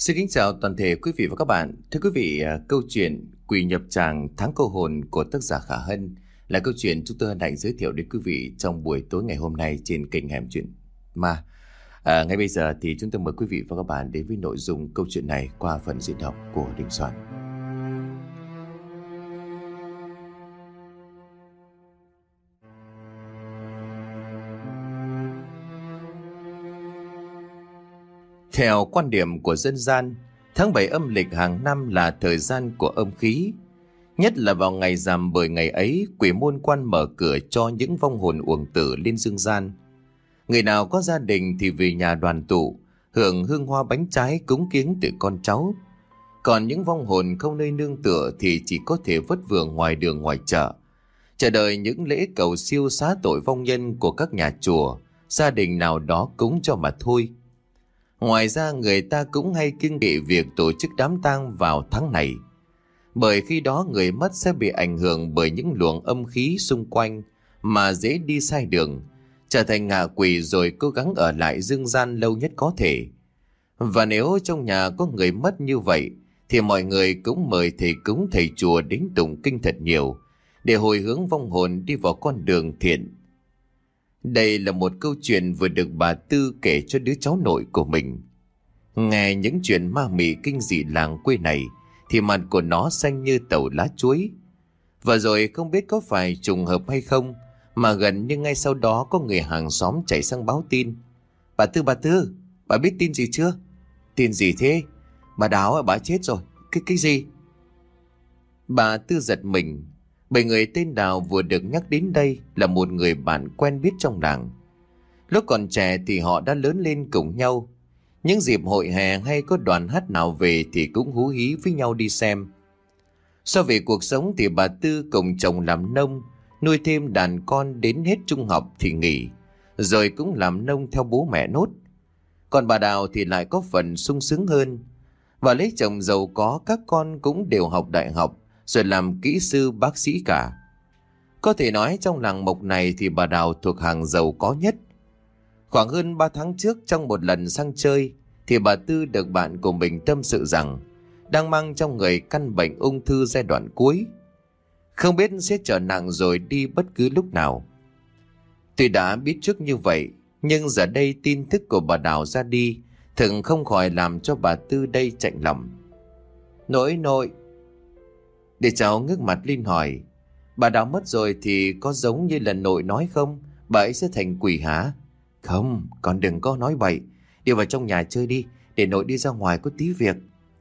Xin kính chào toàn thể quý vị và các bạn. Thưa quý vị, câu chuyện Quỷ nhập tràng tháng câu hồn của tác giả Khả Hân là câu chuyện chúng tôi hân hạnh giới thiệu đến quý vị trong buổi tối ngày hôm nay trên kênh Hẻm Chuyện Ma. Ngay bây giờ thì chúng tôi mời quý vị và các bạn đến với nội dung câu chuyện này qua phần diễn đọc của Đình Soạn. Theo quan điểm của dân gian, tháng 7 âm lịch hàng năm là thời gian của âm khí. Nhất là vào ngày rằm, bởi ngày ấy quỷ môn quan mở cửa cho những vong hồn uổng tử lên dương gian. Người nào có gia đình thì về nhà đoàn tụ, hưởng hương hoa bánh trái cúng kiếng từ con cháu. Còn những vong hồn không nơi nương tựa thì chỉ có thể vất vưởng ngoài đường ngoài chợ, chờ đợi những lễ cầu siêu xá tội vong nhân của các nhà chùa, gia đình nào đó cúng cho mà thôi. Ngoài ra người ta cũng hay kiêng kỵ việc tổ chức đám tang vào tháng này, bởi khi đó người mất sẽ bị ảnh hưởng bởi những luồng âm khí xung quanh mà dễ đi sai đường, trở thành ngạ quỷ rồi cố gắng ở lại dương gian lâu nhất có thể. Và nếu trong nhà có người mất như vậy thì mọi người cũng mời thầy cúng thầy chùa đến tụng kinh thật nhiều để hồi hướng vong hồn đi vào con đường thiện. Đây là một câu chuyện vừa được bà Tư kể cho đứa cháu nội của mình. Nghe những chuyện ma mị kinh dị làng quê này thì mặt của nó xanh như tàu lá chuối. Và rồi không biết có phải trùng hợp hay không mà gần như ngay sau đó có người hàng xóm chạy sang báo tin. Bà Tư, bà biết tin gì chưa? Tin gì thế? Bà Đào bà chết rồi. Cái gì? Bà Tư giật mình, bởi người tên Đào vừa được nhắc đến đây là một người bạn quen biết trong làng. Lúc còn trẻ thì họ đã lớn lên cùng nhau. Những dịp hội hè hay có đoàn hát nào về thì cũng hú hí với nhau đi xem. So về cuộc sống thì bà Tư cùng chồng làm nông, nuôi thêm đàn con đến hết trung học thì nghỉ, rồi cũng làm nông theo bố mẹ nốt. Còn bà Đào thì lại có phần sung sướng hơn. Bà lấy chồng giàu có, các con cũng đều học đại học, rồi làm kỹ sư bác sĩ cả. Có thể nói trong làng Mộc này thì bà Đào thuộc hàng giàu có nhất. Khoảng hơn 3 tháng trước, trong một lần sang chơi thì bà Tư được bạn của mình tâm sự rằng đang mang trong người căn bệnh ung thư giai đoạn cuối, không biết sẽ trở nặng rồi đi bất cứ lúc nào. Tuy đã biết trước như vậy, nhưng giờ đây tin tức của bà Đào ra đi thường không khỏi làm cho bà Tư đây chạnh lòng. Nội, để cháu ngước mặt lên hỏi, bà Đào mất rồi thì có giống như lần nội nói không? Bà ấy sẽ thành quỷ hả? Không, con đừng có nói bậy. Đi vào trong nhà chơi đi, để nội đi ra ngoài có tí việc.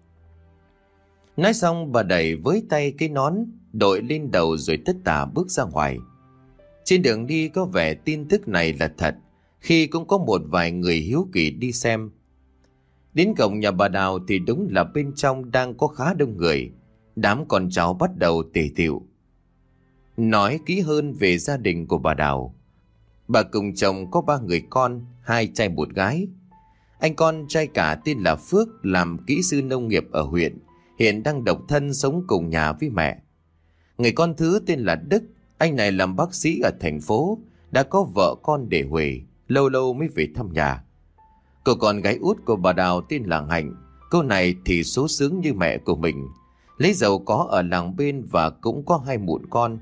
Nói xong bà đẩy với tay cái nón đội lên đầu rồi tất tả bước ra ngoài. Trên đường đi có vẻ tin tức này là thật, khi cũng có một vài người hiếu kỳ đi xem. Đến cổng nhà bà Đào thì đúng là bên trong đang có khá đông người. Đám con cháu bắt đầu tề tựu. Nói kỹ hơn về gia đình của bà Đào, bà cùng chồng có 3 người con, 2 trai 1 gái. Anh con trai cả tên là Phước, làm kỹ sư nông nghiệp ở huyện, hiện đang độc thân sống cùng nhà với mẹ. Người con thứ tên là Đức, anh này làm bác sĩ ở thành phố, đã có vợ con để huề, lâu lâu mới về thăm nhà. Cô con gái út của bà Đào tên là Hạnh, cô này thì số sướng như mẹ của mình, lấy giàu có ở làng bên và cũng có 2 mụn con.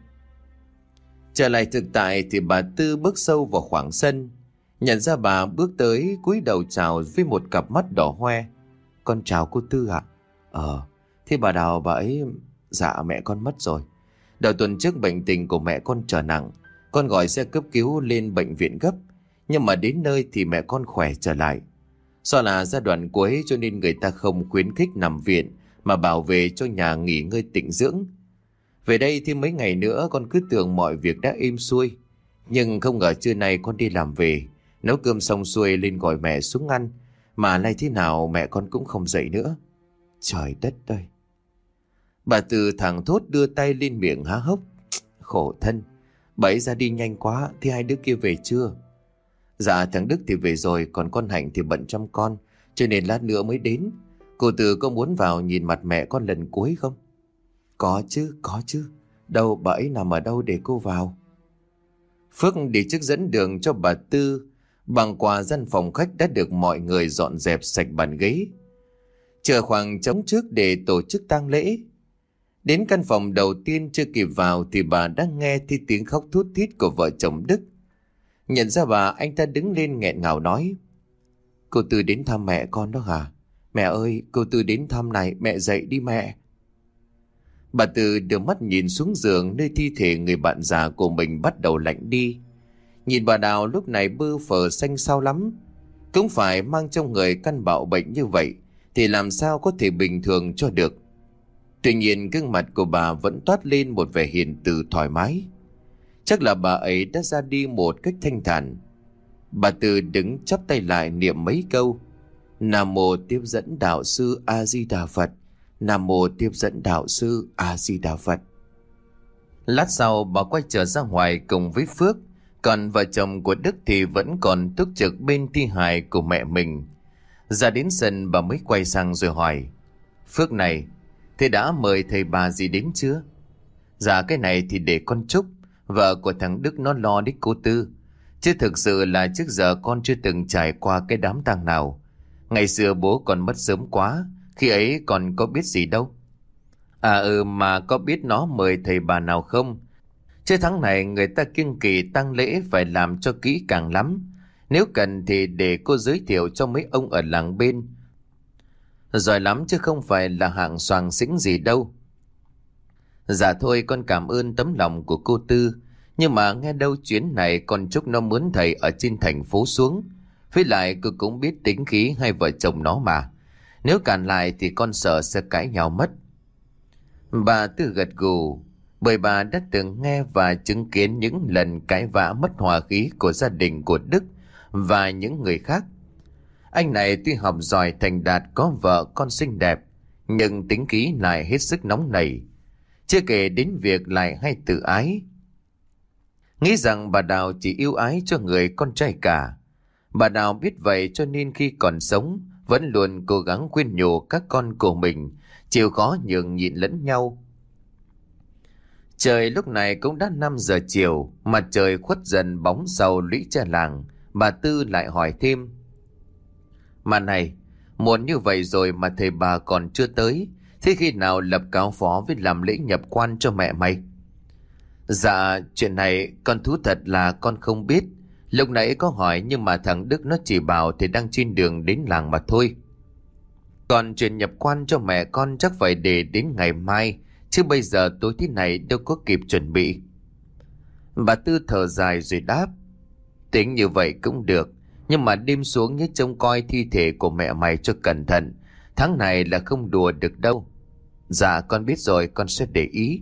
Trở lại thực tại thì bà Tư bước sâu vào khoảng sân, nhận ra bà bước tới cúi đầu chào với một cặp mắt đỏ hoe. Con chào cô Tư ạ. Thế bà Đào bà ấy... Dạ mẹ con mất rồi. Đầu tuần trước bệnh tình của mẹ con trở nặng, con gọi xe cấp cứu lên bệnh viện gấp, nhưng mà đến nơi thì mẹ con khỏe trở lại. Do là giai đoạn cuối cho nên người ta không khuyến khích nằm viện mà bảo về cho nhà nghỉ ngơi tĩnh dưỡng. Về đây thì mấy ngày nữa con cứ tưởng mọi việc đã êm xuôi, nhưng không ngờ trưa nay con đi làm về, nấu cơm xong xuôi lên gọi mẹ xuống ăn, mà nay thế nào mẹ con cũng không dậy nữa. Trời đất ơi! Bà Tư thẳng thốt đưa tay lên miệng há hốc. Khổ thân, bà ấy ra đi nhanh quá. Thế 2 đứa kia về chưa? Dạ thằng Đức thì về rồi, còn con Hạnh thì bận chăm con, cho nên lát nữa mới đến. Cô Tư có muốn vào nhìn mặt mẹ con lần cuối không? Có chứ. Đâu, bà ấy nằm ở đâu để cô vào? Phước đi trước dẫn đường cho bà Tư, bằng qua gian phòng khách đã được mọi người dọn dẹp sạch bàn ghế. chờ khoảng trống trước để tổ chức tang lễ. Đến căn phòng đầu tiên chưa kịp vào thì bà đã nghe thấy tiếng khóc thút thít của vợ chồng Đức. Nhận ra bà, anh ta đứng lên nghẹn ngào nói: "Cô Tư đến thăm mẹ con đó hả? Mẹ ơi, cô Tư đến thăm này, mẹ dậy đi mẹ." Bà Tư đưa mắt nhìn xuống giường nơi thi thể người bạn già của mình bắt đầu lạnh đi. Nhìn bà Đào lúc này bơ phờ xanh xao lắm. Cũng phải mang trong người căn bạo bệnh như vậy thì làm sao có thể bình thường cho được. Tuy nhiên gương mặt của bà vẫn toát lên một vẻ hiền từ thoải mái. Chắc là bà ấy đã ra đi một cách thanh thản. Bà Tư đứng chắp tay lại niệm mấy câu: "Nam mô tiếp dẫn đạo sư A Di Đà Phật, Nam mô tiếp dẫn đạo sư A Di Đà Phật." Lát sau bà quay trở ra ngoài cùng với Phước. Còn vợ chồng của Đức thì vẫn còn túc trực bên thi hài của mẹ mình. Ra đến sân bà mới quay sang rồi hỏi: "Phước này, thế đã mời thầy bà gì đến chưa?" "Dạ cái này thì để con Trúc, vợ của thằng Đức nó lo đấy cô Tư. Chứ thực sự là trước giờ con chưa từng trải qua cái đám tang nào. Ngày xưa bố còn mất sớm quá, khi ấy còn có biết gì đâu." Mà có biết nó mời thầy bà nào không? Chứ tháng này người ta kiêng kỵ tang lễ phải làm cho kỹ càng lắm. Nếu cần thì để cô giới thiệu cho mấy ông ở làng bên. Giỏi lắm chứ không phải là hạng xoàng xĩnh gì đâu." "Dạ thôi con cảm ơn tấm lòng của cô Tư. Nhưng mà nghe đâu chuyến này con Trúc nó mướn thầy ở trên thành phố xuống. Với lại cô cũng biết tính khí hai vợ chồng nó mà. Nếu cản lại thì con sợ sẽ cãi nhau mất." Bà Tư gật gù, bởi bà đã từng nghe và chứng kiến những lần cãi vã mất hòa khí của gia đình của Đức và những người khác. Anh này tuy học giỏi thành đạt, có vợ con xinh đẹp, nhưng tính khí lại hết sức nóng nảy. Chưa kể đến việc lại hay tự ái. Nghĩ rằng bà Đào chỉ yêu ái cho người con trai cả. Bà Đào biết vậy cho nên khi còn sống vẫn luôn cố gắng khuyên nhủ các con của mình chịu khó nhường nhịn lẫn nhau. Trời lúc này cũng đã 5 giờ chiều, mặt trời khuất dần bóng sau lũy tre làng. Bà Tư lại hỏi thêm: "Mà này, muộn như vậy rồi mà thầy bà còn chưa tới, thế khi nào lập cáo phó với làm lễ nhập quan cho mẹ mày?" "Dạ, chuyện này con thú thật là con không biết. Lúc nãy có hỏi nhưng mà thằng Đức nó chỉ bảo thì đang trên đường đến làng mà thôi. Còn chuyện nhập quan cho mẹ con chắc phải để đến ngày mai, chứ bây giờ tối thế này đâu có kịp chuẩn bị." Bà Tư thở dài rồi đáp: "Tính như vậy cũng được, nhưng mà đêm xuống nhớ trông coi thi thể của mẹ mày cho cẩn thận. Tháng này là không đùa được đâu." "Dạ con biết rồi, con sẽ để ý."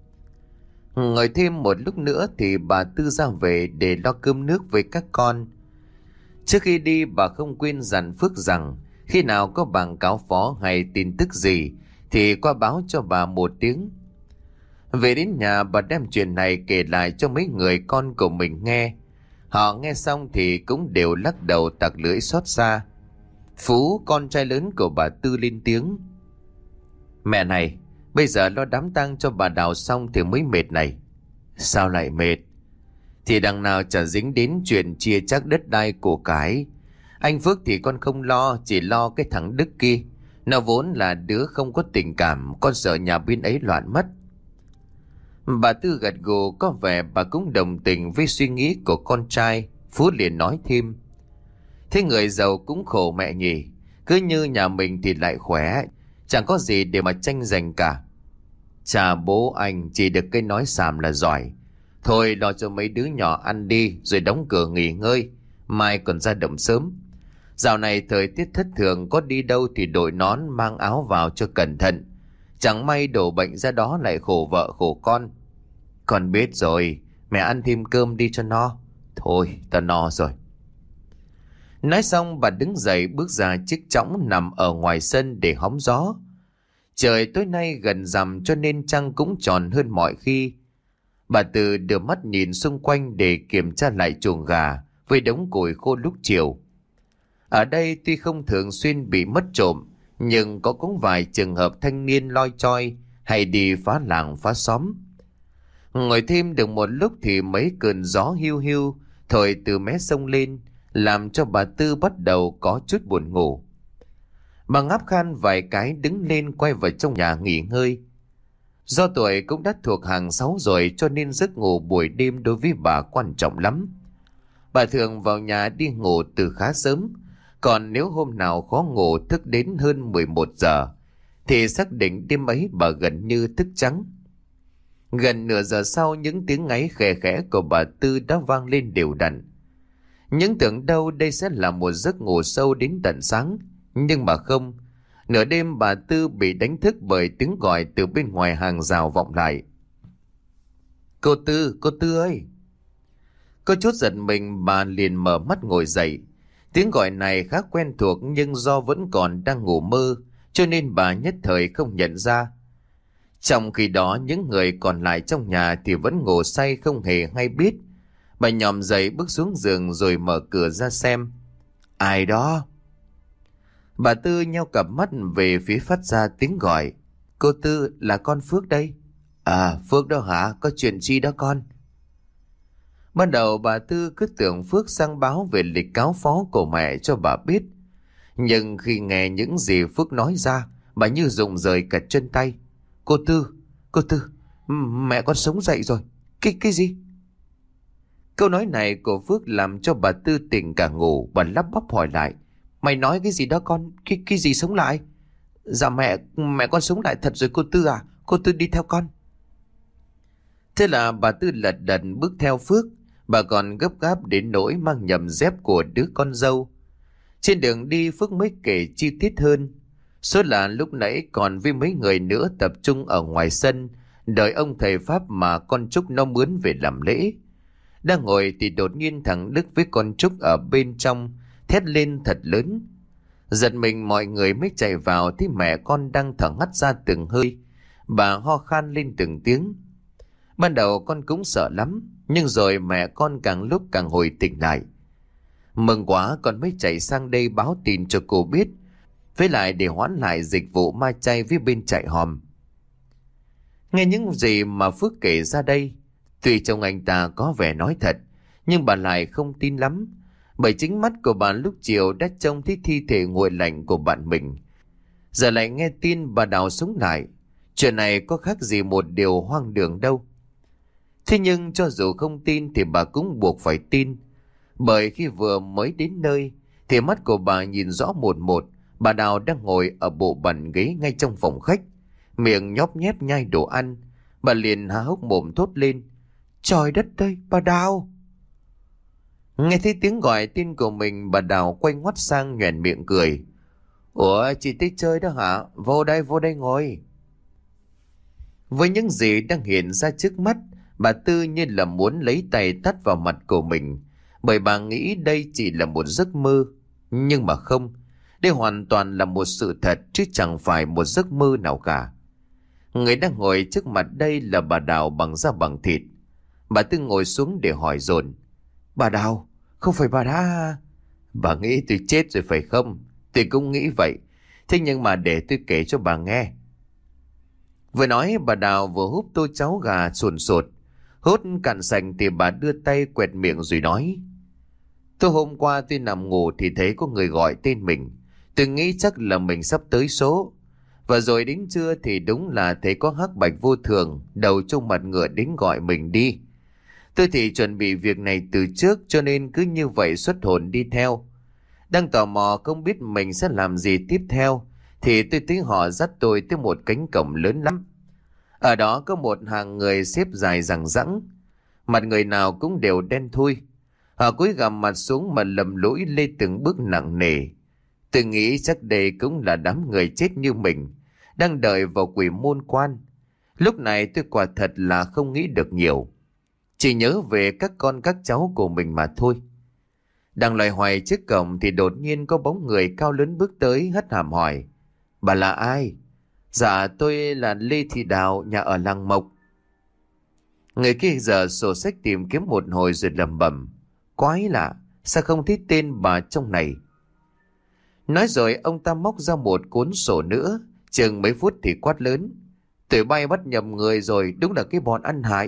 Ngồi thêm một lúc nữa thì bà Tư ra về để lo cơm nước với các con. Trước khi đi bà không quên dặn Phước rằng khi nào có bảng cáo phó hay tin tức gì thì qua báo cho bà một tiếng. Về đến nhà bà đem chuyện này kể lại cho mấy người con của mình nghe. Họ nghe xong thì cũng đều lắc đầu tặc lưỡi xót xa. Phú, con trai lớn của bà Tư, lên tiếng: "Mẹ này, bây giờ lo đám tang cho bà Đào xong thì mới mệt này." "Sao lại mệt?" "Thì đằng nào chả dính đến chuyện chia chác đất đai của cái. Anh Phước thì con không lo, chỉ lo cái thằng Đức kia. Nó vốn là đứa không có tình cảm, con sợ nhà bên ấy loạn mất." Bà Tư gật gù, có vẻ bà cũng đồng tình với suy nghĩ của con trai. Phú liền nói thêm: "Thế người giàu cũng khổ mẹ nhỉ. Cứ như nhà mình thì lại khỏe, chẳng có gì để mà tranh giành cả. Chà bố anh chỉ được cái nói xàm là giỏi. Thôi lo cho mấy đứa nhỏ ăn đi rồi đóng cửa nghỉ ngơi, mai còn ra đồng sớm. Dạo này thời tiết thất thường, có đi đâu thì đội nón mang áo vào cho cẩn thận. Chẳng may đổ bệnh ra đó lại khổ vợ khổ con." "Con biết rồi, mẹ ăn thêm cơm đi cho no." "Thôi tao no rồi." Nói xong bà đứng dậy bước ra chiếc chõng nằm ở ngoài sân để hóng gió. Trời tối nay gần rằm cho nên trăng cũng tròn hơn mọi khi. Bà Tư đưa mắt nhìn xung quanh để kiểm tra lại chuồng gà với đống củi khô lúc chiều. Ở đây tuy không thường xuyên bị mất trộm, nhưng cũng vài trường hợp thanh niên loi choi hay đi phá làng phá xóm. Ngồi thêm được một lúc thì mấy cơn gió hiu hiu thổi từ mé sông lên, làm cho bà Tư bắt đầu có chút buồn ngủ. Bà ngáp khan vài cái đứng lên quay vào trong nhà nghỉ ngơi. Do tuổi cũng đã thuộc hàng 6 rồi cho nên giấc ngủ buổi đêm đối với bà quan trọng lắm. Bà thường vào nhà đi ngủ từ khá sớm. Còn nếu hôm nào khó ngủ thức đến hơn 11 giờ thì xác định đêm ấy bà gần như thức trắng. Gần nửa giờ sau, những tiếng ngáy khẽ khẽ của bà Tư đã vang lên đều đặn. Những tưởng đâu đây sẽ là một giấc ngủ sâu đến tận sáng, nhưng mà không. Nửa đêm bà Tư bị đánh thức bởi tiếng gọi từ bên ngoài hàng rào vọng lại. Cô Tư ơi! Có chút giật mình, bà liền mở mắt ngồi dậy. Tiếng gọi này khá quen thuộc nhưng do vẫn còn đang ngủ mơ cho nên bà nhất thời không nhận ra. Trong khi đó những người còn lại trong nhà thì vẫn ngủ say không hề hay biết. Bà nhòm dậy bước xuống giường rồi mở cửa ra xem. Ai đó? Bà Tư nheo cặp mắt về phía phát ra tiếng gọi. Cô Tư, là con Phước đây. À, Phước đó hả? Có chuyện chi đó con? Ban đầu bà Tư cứ tưởng Phước sang báo về lịch cáo phó của mẹ cho bà biết. Nhưng khi nghe những gì Phước nói ra, bà như rụng rời cả chân tay. Cô Tư, mẹ con sống dậy rồi. Cái gì? Câu nói này của Phước làm cho bà Tư tỉnh cả ngủ. Bà lắp bắp hỏi lại. Mày nói cái gì đó con? Cái gì sống lại? Dạ mẹ con sống lại thật rồi cô Tư à. Cô Tư đi theo con. Thế là bà Tư lật đật bước theo Phước. Bà còn gấp gáp đến nỗi mang nhầm dép của đứa con dâu. Trên đường đi Phước mới kể chi tiết hơn. Số là lúc nãy còn với mấy người nữa tập trung ở ngoài sân đợi ông thầy Pháp mà con Trúc nó mướn về làm lễ. Đang ngồi thì đột nhiên thằng Đức với con Trúc ở bên trong thét lên thật lớn. Giật mình mọi người mới chạy vào thấy mẹ con đang thở hắt ra từng hơi. Bà ho khan lên từng tiếng. Ban đầu con cũng sợ lắm, nhưng rồi mẹ con càng lúc càng hồi tỉnh lại. Mừng quá con mới chạy sang đây báo tin cho cô biết, với lại để hoãn lại dịch vụ ma chay với bên trại hòm. Nghe những gì mà Phước kể ra đây, tuy chồng anh ta có vẻ nói thật, nhưng bà lại không tin lắm, bởi chính mắt của bà lúc chiều đã trông thấy thi thể nguội lạnh của bạn mình. Giờ lại nghe tin bà Đào sống lại, chuyện này có khác gì một điều hoang đường đâu. Thế nhưng cho dù không tin thì bà cũng buộc phải tin, bởi khi vừa mới đến nơi thì mắt của bà nhìn rõ một một bà Đào đang ngồi ở bộ bàn ghế ngay trong phòng khách, miệng nhóp nhép nhai đồ ăn. Bà liền há hốc mồm thốt lên. Trời đất ơi, bà Đào! Nghe thấy tiếng gọi tên của mình, bà Đào quay ngoắt sang nhoẻn miệng cười. Ủa, chị tới chơi đó hả? Vô đây ngồi. Với những gì đang hiện ra trước mắt, bà Tư như là muốn lấy tay tát vào mặt của mình, bởi bà nghĩ đây chỉ là một giấc mơ. Nhưng mà không, đây hoàn toàn là một sự thật chứ chẳng phải một giấc mơ nào cả. Người đang ngồi trước mặt đây là bà Đào bằng da bằng thịt. Bà Tư ngồi xuống để hỏi dồn. Bà Đào, không phải bà đã... Bà nghĩ tôi chết rồi phải không? Tôi cũng nghĩ vậy. Thế nhưng mà để tôi kể cho bà nghe. Vừa nói bà Đào vừa húp tô cháo gà sồn sột. Hút cạn sạch thì bà đưa tay quẹt miệng rồi nói. Tôi hôm qua tôi nằm ngủ thì thấy có người gọi tên mình. Tôi nghĩ chắc là mình sắp tới số. Và rồi đến trưa thì đúng là thấy có hắc bạch vô thường đầu trong mặt ngựa đến gọi mình đi. Tôi thì chuẩn bị việc này từ trước cho nên cứ như vậy xuất hồn đi theo. Đang tò mò không biết mình sẽ làm gì tiếp theo thì tôi thấy họ dắt tôi tới một cánh cổng lớn lắm. Ở đó có một hàng người xếp dài đằng đẵng, mặt người nào cũng đều đen thui. Họ cúi gằm mặt xuống mà lầm lũi lê từng bước nặng nề. Tôi nghĩ chắc đây cũng là đám người chết như mình, đang đợi vào quỷ môn quan. Lúc này tôi quả thật là không nghĩ được nhiều, chỉ nhớ về các con các cháu của mình mà thôi. Đang loay hoay trước cổng thì đột nhiên có bóng người cao lớn bước tới hất hàm hỏi. Bà là ai? Dạ tôi là Lê Thị Đào, nhà ở làng Mộc. Người kia giờ sổ sách tìm kiếm một hồi rồi lẩm bẩm. Quái lạ, sao không thấy tên bà trong này? Nói rồi ông ta móc ra một cuốn sổ nữa, chừng mấy phút thì quát lớn. Tụi bay bắt nhầm người rồi, đúng là cái bọn ăn hại.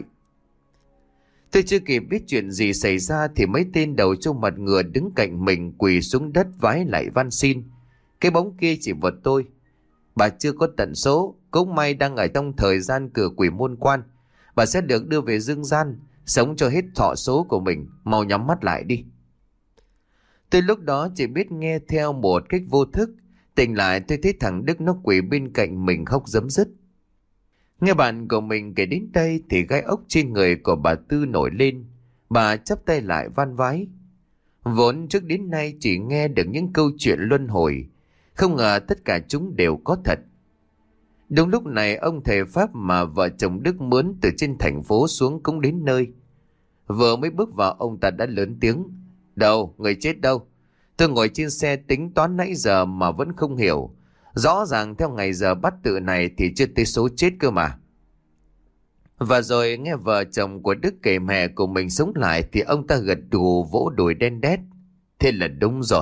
Tôi chưa kịp biết chuyện gì xảy ra thì mấy tên đầu trâu mặt ngựa đứng cạnh mình quỳ xuống đất vái lại van xin. Cái bóng kia chỉ vật tôi. Bà chưa có tận số, cũng may đang ở trong thời gian cửa quỷ môn quan. Bà sẽ được đưa về dương gian, sống cho hết thọ số của mình. Mau nhắm mắt lại đi. Tôi lúc đó chỉ biết nghe theo một cách vô thức. Tỉnh lại tôi thấy thằng Đức nó quỳ bên cạnh mình khóc rấm rứt. Nghe bạn của mình kể đến đây thì gai ốc trên người của bà Tư nổi lên. Bà chắp tay lại van vái. Vốn trước đến nay chỉ nghe được những câu chuyện luân hồi, không ngờ tất cả chúng đều có thật. Đúng lúc này ông thầy Pháp mà vợ chồng Đức mướn từ trên thành phố xuống cũng đến nơi. Vừa mới bước vào ông ta đã lớn tiếng. Đâu, người chết đâu? Tôi ngồi trên xe tính toán nãy giờ mà vẫn không hiểu. Rõ ràng theo ngày giờ bắt tự này thì chưa tới số chết cơ mà. Và rồi nghe vợ chồng của Đức kể mẹ của mình sống lại thì ông ta gật gù vỗ đùi đen đét. Thế là đúng rồi.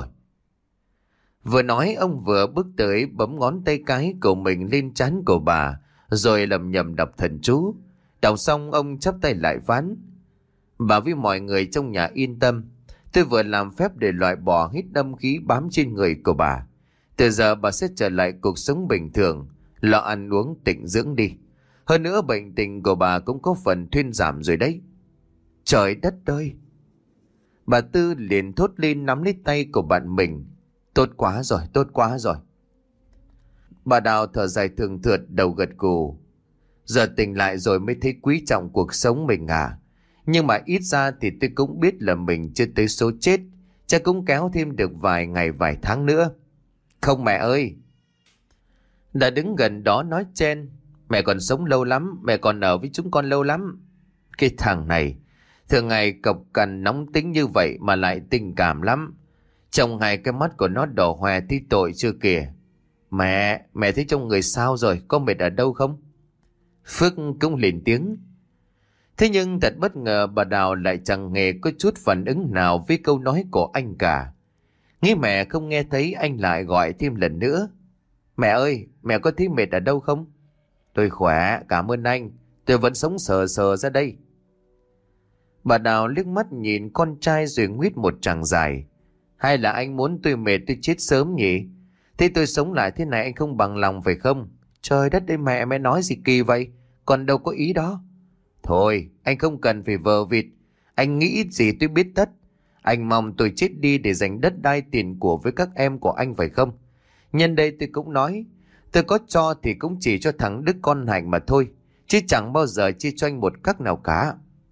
Vừa nói ông vừa bước tới bấm ngón tay cái của mình lên trán của bà, rồi lầm nhầm đọc thần chú. Đọc xong ông chắp tay lại phán. Bà với mọi người trong nhà yên tâm. Tôi vừa làm phép để loại bỏ hết âm khí bám trên người của bà. Từ giờ bà sẽ trở lại cuộc sống bình thường, lo ăn uống tịnh dưỡng đi. Hơn nữa bệnh tình của bà cũng có phần thuyên giảm rồi đấy. Trời đất ơi! Bà Tư liền thốt lên nắm lấy tay của bạn mình. Tốt quá rồi, tốt quá rồi. Bà Đào thở dài thường thượt đầu gật gù. Giờ tỉnh lại rồi mới thấy quý trọng cuộc sống mình à. Nhưng mà ít ra thì tôi cũng biết là mình chưa tới số chết. Chắc cũng kéo thêm được vài ngày vài tháng nữa. Không mẹ ơi! Đã đứng gần đó nói chen. Mẹ còn sống lâu lắm, mẹ còn ở với chúng con lâu lắm. Cái thằng này, thường ngày cộc cằn nóng tính như vậy mà lại tình cảm lắm. Trong hai cái mắt của nó đỏ hoe tí tội chưa kìa. Mẹ thấy trong người sao rồi, có mệt ở đâu không? Phước cũng lên tiếng. Thế nhưng thật bất ngờ bà Đào lại chẳng hề có chút phản ứng nào với câu nói của anh cả. Nghĩ mẹ không nghe thấy anh lại gọi thêm lần nữa. Mẹ ơi, mẹ có thấy mệt ở đâu không? Tôi khỏe, cảm ơn anh. Tôi vẫn sống sờ sờ ra đây. Bà Đào liếc mắt nhìn con trai rồi nguyết một tràng dài. Hay là anh muốn tôi mệt tôi chết sớm nhỉ? Thế tôi sống lại thế này anh không bằng lòng phải không? Trời đất ơi mẹ nói gì kỳ vậy? Còn đâu có ý đó. Thôi, anh không cần phải vờ vịt. Anh nghĩ gì tôi biết tất. Anh mong tôi chết đi để giành đất đai tiền của với các em của anh phải không? Nhân đây tôi cũng nói, tôi có cho thì cũng chỉ cho thằng Đức con Hạnh mà thôi, chứ chẳng bao giờ chia cho anh một cắc nào cả.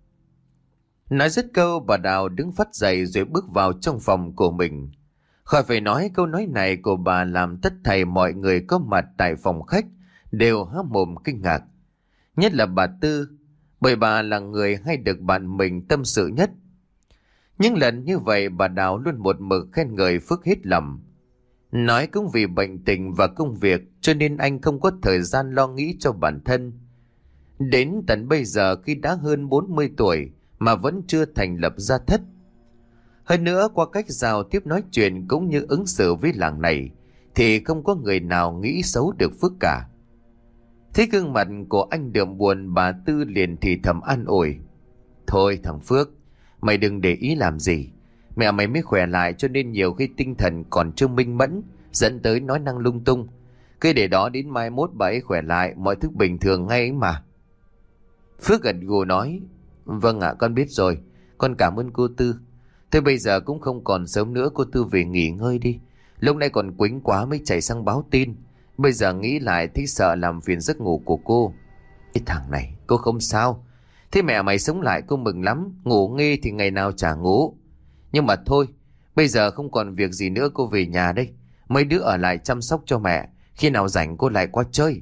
Nói dứt câu bà Đào đứng phắt dậy rồi bước vào trong phòng của mình. Khỏi phải nói câu nói này của bà làm tất thảy mọi người có mặt tại phòng khách đều há mồm kinh ngạc. Nhất là bà Tư, bởi bà là người hay được bạn mình tâm sự nhất. Những lần như vậy bà Đào luôn một mực khen ngợi Phước hết lòng. Nói cũng vì bệnh tình và công việc cho nên anh không có thời gian lo nghĩ cho bản thân. Đến tận bây giờ khi đã hơn 40 tuổi mà vẫn chưa thành lập gia thất. Hơn nữa qua cách giao tiếp nói chuyện cũng như ứng xử với làng này thì không có người nào nghĩ xấu được Phước cả. Thấy gương mặt của anh đượm buồn bà Tư liền thì thầm an ủi. Thôi thằng Phước, mày đừng để ý làm gì. Mẹ mày mới khỏe lại cho nên nhiều khi tinh thần còn chưa minh mẫn, dẫn tới nói năng lung tung. Cứ để đó đến mai mốt bà ấy khỏe lại, mọi thứ bình thường ngay ấy mà. Phước gật gù nói. Vâng ạ, con biết rồi. Con cảm ơn cô Tư. Thế bây giờ cũng không còn sớm nữa, cô Tư về nghỉ ngơi đi. Lúc này còn quýnh quá mới chạy sang báo tin. Bây giờ nghĩ lại thấy sợ làm phiền giấc ngủ của cô. Cái thằng này, cô không sao. Thế mẹ mày sống lại cô mừng lắm. Ngủ nghê thì ngày nào chả ngủ. Nhưng mà thôi, bây giờ không còn việc gì nữa, cô về nhà đây. Mấy đứa ở lại chăm sóc cho mẹ. Khi nào rảnh cô lại qua chơi.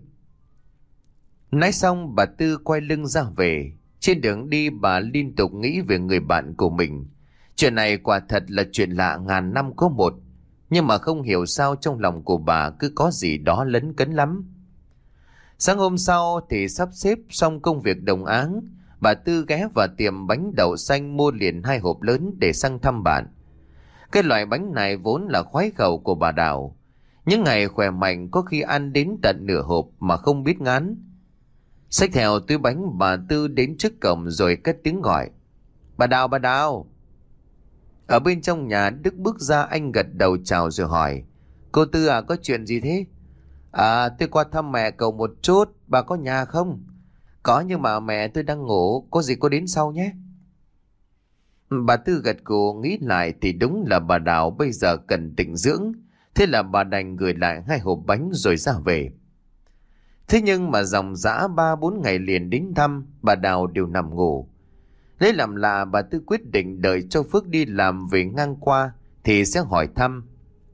Nói xong bà Tư quay lưng ra về. Trên đường đi bà liên tục nghĩ về người bạn của mình. Chuyện này quả thật là chuyện lạ ngàn năm có một. Nhưng mà không hiểu sao trong lòng của bà cứ có gì đó lấn cấn lắm. Sáng hôm sau thì sắp xếp xong công việc đồng áng, bà Tư ghé vào tiệm bánh đậu xanh mua liền 2 hộp lớn để sang thăm bạn. Cái loại bánh này vốn là khoái khẩu của bà Đào. Những ngày khỏe mạnh có khi ăn đến tận nửa hộp mà không biết ngán. Xách theo túi bánh bà Tư đến trước cổng rồi cất tiếng gọi. Bà Đào, bà Đào. Ở bên trong nhà Đức bước ra, anh gật đầu chào rồi hỏi. Cô Tư à, có chuyện gì thế? À, tôi qua thăm mẹ cậu một chút, bà có nhà không? Có, nhưng mà mẹ tôi đang ngủ, có gì cô đến sau nhé. Bà Tư gật gù, nghĩ lại thì đúng là bà Đào bây giờ cần tĩnh dưỡng. Thế là bà đành gửi lại 2 hộp bánh rồi ra về. Thế nhưng mà dòng dã 3-4 ngày liền đến thăm, bà Đào đều nằm ngủ. Lấy làm lạ, bà Tư quyết định đợi cho Phước đi làm về ngang qua thì sẽ hỏi thăm.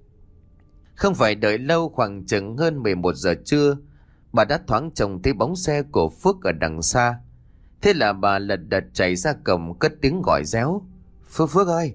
Không phải đợi lâu, khoảng chừng hơn 11 giờ trưa, bà đã thoáng trông thấy bóng xe của Phước ở đằng xa. Thế là bà lật đật chạy ra cổng, cất tiếng gọi réo. Phước, Phước ơi!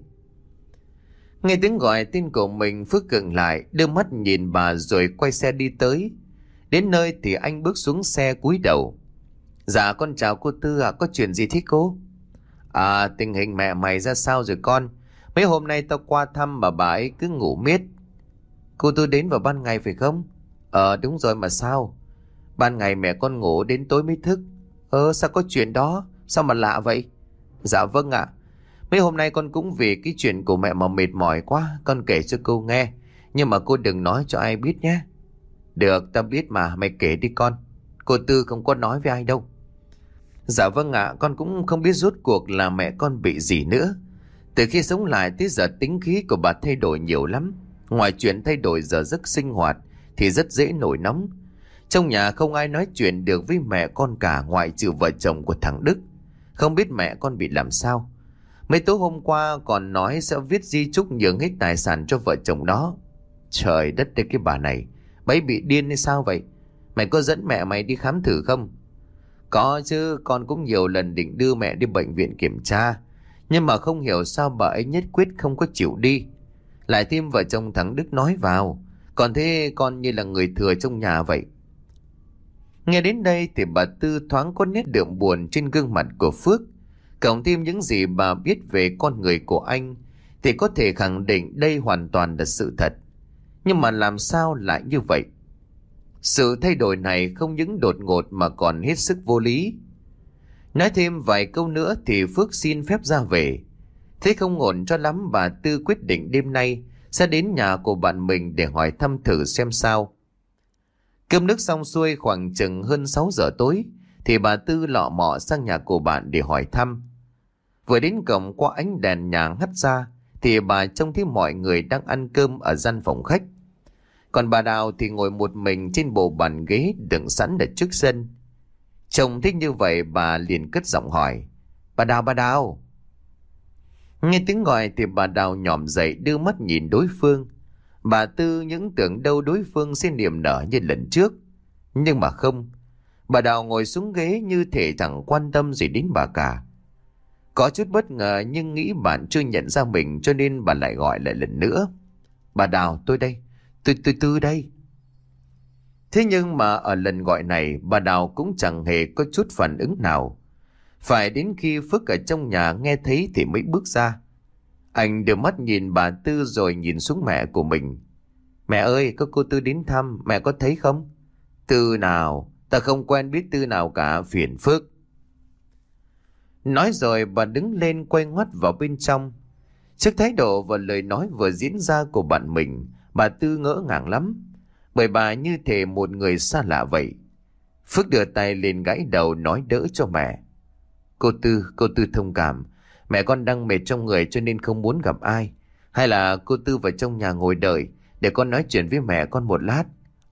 Nghe tiếng gọi tên của mình, Phước khựng lại, đưa mắt nhìn bà rồi quay xe đi tới. Đến nơi thì anh bước xuống xe cúi đầu. Dạ con chào cô Tư ạ, có chuyện gì thế cô? À, tình hình mẹ mày ra sao rồi con? Mấy hôm nay tao qua thăm mà bà ấy cứ ngủ miết. Cô Tư đến vào ban ngày phải không? Đúng rồi, mà sao? Ban ngày mẹ con ngủ đến tối mới thức. Sao có chuyện đó? Sao mà lạ vậy? Dạ vâng ạ. Mấy hôm nay con cũng vì cái chuyện của mẹ mà mệt mỏi quá, con kể cho cô nghe. Nhưng mà cô đừng nói cho ai biết nhé. Được, tao biết mà, mày kể đi con. Cô Tư không có nói với ai đâu. Dạ vâng ạ, con cũng không biết rốt cuộc là mẹ con bị gì nữa. Từ khi sống lại tới giờ tính khí của bà thay đổi nhiều lắm. Ngoài chuyện thay đổi giờ giấc sinh hoạt thì rất dễ nổi nóng. Trong nhà không ai nói chuyện được với mẹ con cả, ngoại trừ vợ chồng của thằng Đức. Không biết mẹ con bị làm sao. Mấy tối hôm qua còn nói sẽ viết di chúc nhường hết tài sản cho vợ chồng đó. Trời đất ơi, cái bà này, bà ấy bị điên hay sao vậy? Mày có dẫn mẹ mày đi khám thử không? Có chứ, con cũng nhiều lần định đưa mẹ đi bệnh viện kiểm tra. Nhưng mà không hiểu sao bà ấy nhất quyết không có chịu đi. Lại thêm vợ chồng thằng Đức nói vào. Còn thế con như là người thừa trong nhà vậy. Nghe đến đây thì bà Tư thoáng có nét đượm buồn trên gương mặt của Phước. Cộng thêm những gì bà biết về con người của anh thì có thể khẳng định đây hoàn toàn là sự thật. Nhưng mà làm sao lại như vậy? Sự thay đổi này không những đột ngột mà còn hết sức vô lý. Nói thêm vài câu nữa thì Phước xin phép ra về. Thế không ổn cho lắm, bà Tư quyết định đêm nay sẽ đến nhà của bạn mình để hỏi thăm thử xem sao. Cơm nước xong xuôi khoảng chừng hơn 6 giờ tối thì bà Tư lọ mọ sang nhà của bạn để hỏi thăm. Vừa đến cổng, qua ánh đèn nhà hắt ra thì bà trông thấy mọi người đang ăn cơm ở gian phòng khách. Còn bà Đào thì ngồi một mình trên bộ bàn ghế đựng sẵn ở trước sân. Trông thích như vậy, bà liền cất giọng hỏi. Bà Đào, bà Đào. Nghe tiếng gọi thì bà Đào nhòm dậy đưa mắt nhìn đối phương. Bà Tư những tưởng đâu đối phương sẽ niềm nở như lần trước. Nhưng mà không. Bà Đào ngồi xuống ghế như thể chẳng quan tâm gì đến bà cả. Có chút bất ngờ nhưng nghĩ bạn chưa nhận ra mình cho nên bà lại gọi lại lần nữa. Bà Đào, tôi đây. Tôi Tư đây. Thế nhưng mà ở lần gọi này bà Đào cũng chẳng hề có chút phản ứng nào. Phải đến khi Phước ở trong nhà nghe thấy thì mới bước ra. Anh đưa mắt nhìn bà Tư rồi nhìn xuống mẹ của mình. Mẹ ơi, có cô Tư đến thăm, mẹ có thấy không? Tư nào? Ta không quen biết Tư nào cả, phiền phức. Nói rồi bà đứng lên quay ngoắt vào bên trong. Trước thái độ và lời nói vừa diễn ra của bạn mình, bà Tư ngỡ ngàng lắm. Bởi bà như thể một người xa lạ vậy. Phước đưa tay lên gãi đầu nói đỡ cho mẹ. Cô Tư thông cảm. Mẹ con đang mệt trong người cho nên không muốn gặp ai. Hay là cô Tư vào trong nhà ngồi đợi để con nói chuyện với mẹ con một lát.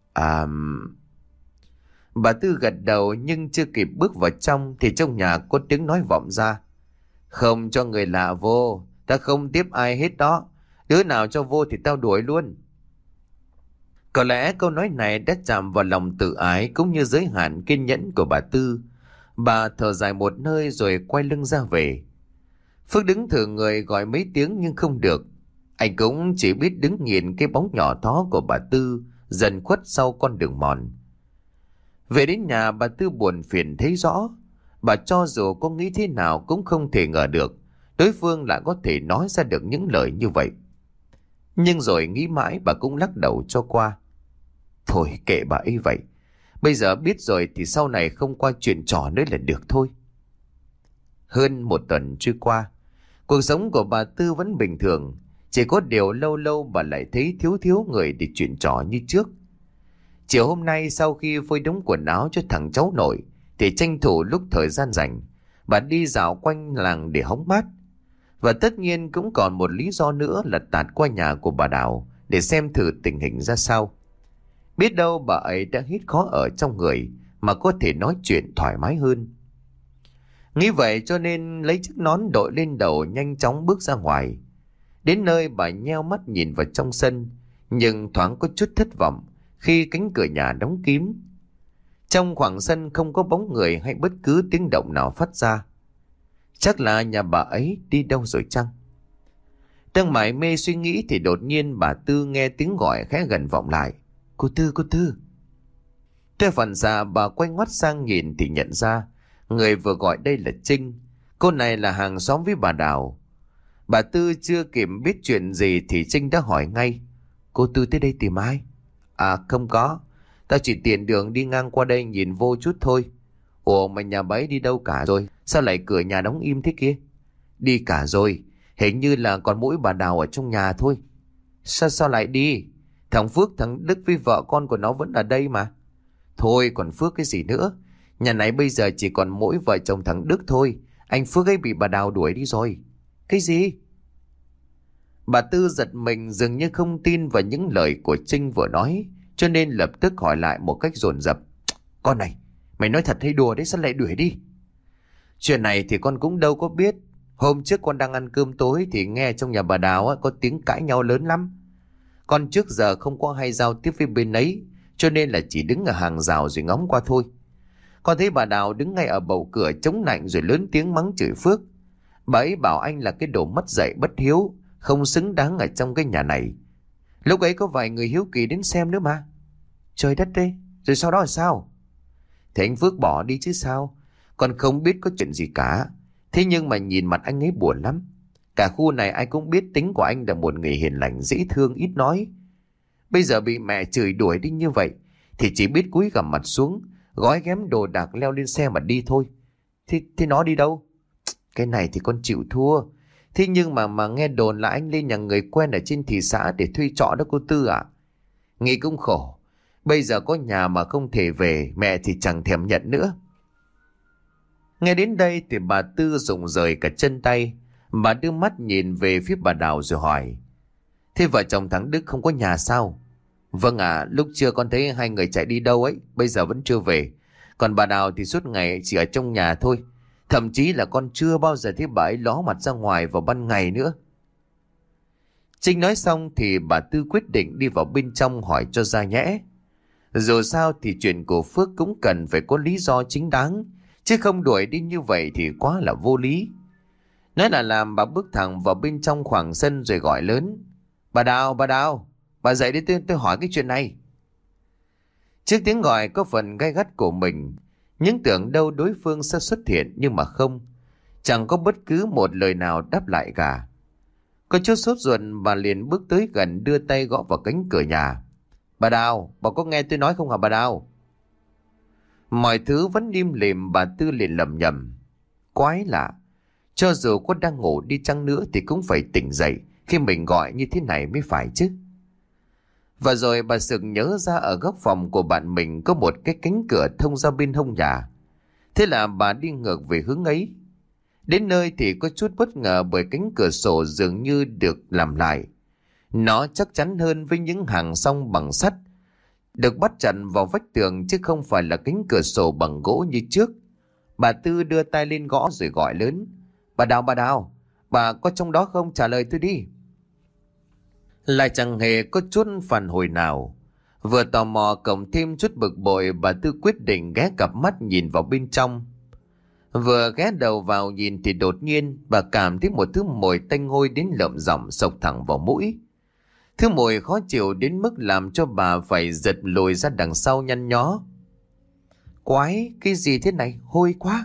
Bà Tư gật đầu nhưng chưa kịp bước vào trong thì trong nhà có tiếng nói vọng ra. Không cho người lạ vô, ta không tiếp ai hết đó. Đứa nào cho vô thì tao đuổi luôn. Có lẽ câu nói này đã chạm vào lòng tự ái cũng như giới hạn kiên nhẫn của bà Tư. Bà thở dài một hơi rồi quay lưng ra về. Phước đứng thử người gọi mấy tiếng nhưng không được. Anh cũng chỉ biết đứng nhìn cái bóng nhỏ thó của bà Tư dần khuất sau con đường mòn. Về đến nhà, bà Tư buồn phiền thấy rõ. Bà cho dù có nghĩ thế nào cũng không thể ngờ được đối phương lại có thể nói ra được những lời như vậy. Nhưng rồi nghĩ mãi bà cũng lắc đầu cho qua. Thôi kệ bà ấy vậy. Bây giờ biết rồi thì sau này không qua chuyện trò nữa là được thôi. Hơn một tuần trôi qua, cuộc sống của bà Tư vẫn bình thường. Chỉ có điều lâu lâu bà lại thấy thiếu thiếu người để chuyện trò như trước. Chiều hôm nay sau khi phơi đống quần áo cho thằng cháu nội thì tranh thủ lúc thời gian rảnh, bà đi dạo quanh làng để hóng mát. Và tất nhiên cũng còn một lý do nữa là tạt qua nhà của bà Đào để xem thử tình hình ra sao. Biết đâu bà ấy đã hít khó ở trong người mà có thể nói chuyện thoải mái hơn. Nghĩ vậy cho nên lấy chiếc nón đội lên đầu nhanh chóng bước ra ngoài. Đến nơi bà nheo mắt nhìn vào trong sân, nhưng thoáng có chút thất vọng khi cánh cửa nhà đóng kín. Trong khoảng sân không có bóng người hay bất cứ tiếng động nào phát ra. Chắc là nhà bà ấy đi đâu rồi chăng? Đang mải mê suy nghĩ thì đột nhiên bà Tư nghe tiếng gọi khẽ gần vọng lại. Cô Tư, cô Tư. Theo phản xạ bà quay ngoắt sang nhìn thì nhận ra người vừa gọi đây là Trinh. Cô này là hàng xóm với bà Đào. Bà Tư chưa kịp biết chuyện gì thì Trinh đã hỏi ngay. Cô Tư tới đây tìm ai? À không có, tao chỉ tiện đường đi ngang qua đây nhìn vô chút thôi. Ủa mà nhà bà ấy đi đâu cả rồi? Sao lại cửa nhà đóng im thế kia? Đi cả rồi, hình như là còn mỗi bà Đào ở trong nhà thôi. Sao lại đi? Thằng Phước, thằng Đức với vợ con của nó vẫn ở đây mà. Thôi còn Phước cái gì nữa? Nhà này bây giờ chỉ còn mỗi vợ chồng thằng Đức thôi. Anh Phước ấy bị bà Đào đuổi đi rồi. Cái gì? Bà Tư giật mình dường như không tin vào những lời của Trinh vừa nói, cho nên lập tức hỏi lại một cách dồn dập. Con này, mày nói thật hay đùa đấy, sao lại đuổi đi? Chuyện này thì con cũng đâu có biết. Hôm trước con đang ăn cơm tối thì nghe trong nhà bà Đào có tiếng cãi nhau lớn lắm. Con trước giờ không có hay giao tiếp với bên ấy, cho nên là chỉ đứng ở hàng rào rồi ngóng qua thôi. Con thấy bà Đào đứng ngay ở bầu cửa chống nạnh rồi lớn tiếng mắng chửi Phước. Bà ấy bảo anh là cái đồ mất dạy bất hiếu, không xứng đáng ở trong cái nhà này. Lúc ấy có vài người hiếu kỳ đến xem nữa mà. Trời đất ơi, rồi sau đó là sao? Thì anh Phước bỏ đi chứ sao. Con không biết có chuyện gì cả. Thế nhưng mà nhìn mặt anh ấy buồn lắm. Cả khu này ai cũng biết tính của anh là một người hiền lành, dễ thương, ít nói. Bây giờ bị mẹ chửi đuổi đi như vậy thì chỉ biết cúi gằm mặt xuống, gói ghém đồ đạc leo lên xe mà đi thôi. Thế nó đi đâu? Cái này thì con chịu thua. Thế nhưng mà nghe đồn là anh lên nhà người quen ở trên thị xã để thuê trọ đó cô Tư ạ. Nghĩ cũng khổ. Bây giờ có nhà mà không thể về, mẹ thì chẳng thèm nhận nữa. Nghe đến đây thì bà Tư rụng rời cả chân tay. Bà đưa mắt nhìn về phía bà Đào rồi hỏi. Thế vợ chồng thằng Đức không có nhà sao? Vâng ạ, lúc trưa con thấy hai người chạy đi đâu ấy, bây giờ vẫn chưa về. Còn bà Đào thì suốt ngày chỉ ở trong nhà thôi. Thậm chí là con chưa bao giờ thấy bà ấy ló mặt ra ngoài vào ban ngày nữa. Trinh nói xong thì bà Tư quyết định đi vào bên trong hỏi cho ra nhẽ. Dù sao thì chuyện của Phước cũng cần phải có lý do chính đáng, chứ không đuổi đi như vậy thì quá là vô lý. Nói là làm, bà bước thẳng vào bên trong khoảng sân rồi gọi lớn. Bà Đào, bà dậy đi, tôi hỏi cái chuyện này. Trước tiếng gọi có phần gay gắt của mình, những tưởng đâu đối phương sẽ xuất hiện nhưng mà không. Chẳng có bất cứ một lời nào đáp lại cả. Có chút sốt ruột bà liền bước tới gần đưa tay gõ vào cánh cửa nhà. Bà Đào, bà có nghe tôi nói không hả bà Đào? Mọi thứ vẫn im lìm, bà Tư liền lẩm nhẩm. Quái lạ, cho dù có đang ngủ đi chăng nữa thì cũng phải tỉnh dậy khi mình gọi như thế này mới phải chứ. Và rồi bà sực nhớ ra ở góc phòng của bạn mình có một cái cánh cửa thông ra bên hông nhà. Thế là bà đi ngược về hướng ấy. Đến nơi thì có chút bất ngờ bởi cánh cửa sổ dường như được làm lại. Nó chắc chắn hơn với những hàng song bằng sắt, được bắt chặt vào vách tường chứ không phải là cánh cửa sổ bằng gỗ như trước. Bà Tư đưa tay lên gõ rồi gọi lớn. Bà Đào, bà có trong đó không? Trả lời tôi đi. Lại chẳng hề có chút phản hồi nào. Vừa tò mò cộng thêm chút bực bội, bà Tư quyết định ghé cặp mắt nhìn vào bên trong. Vừa ghé đầu vào nhìn thì đột nhiên bà cảm thấy một thứ mùi tanh hôi đến lợm giọng xộc thẳng vào mũi. Thứ mùi khó chịu đến mức làm cho bà phải giật lùi ra đằng sau nhăn nhó. Quái, cái gì thế này, hôi quá.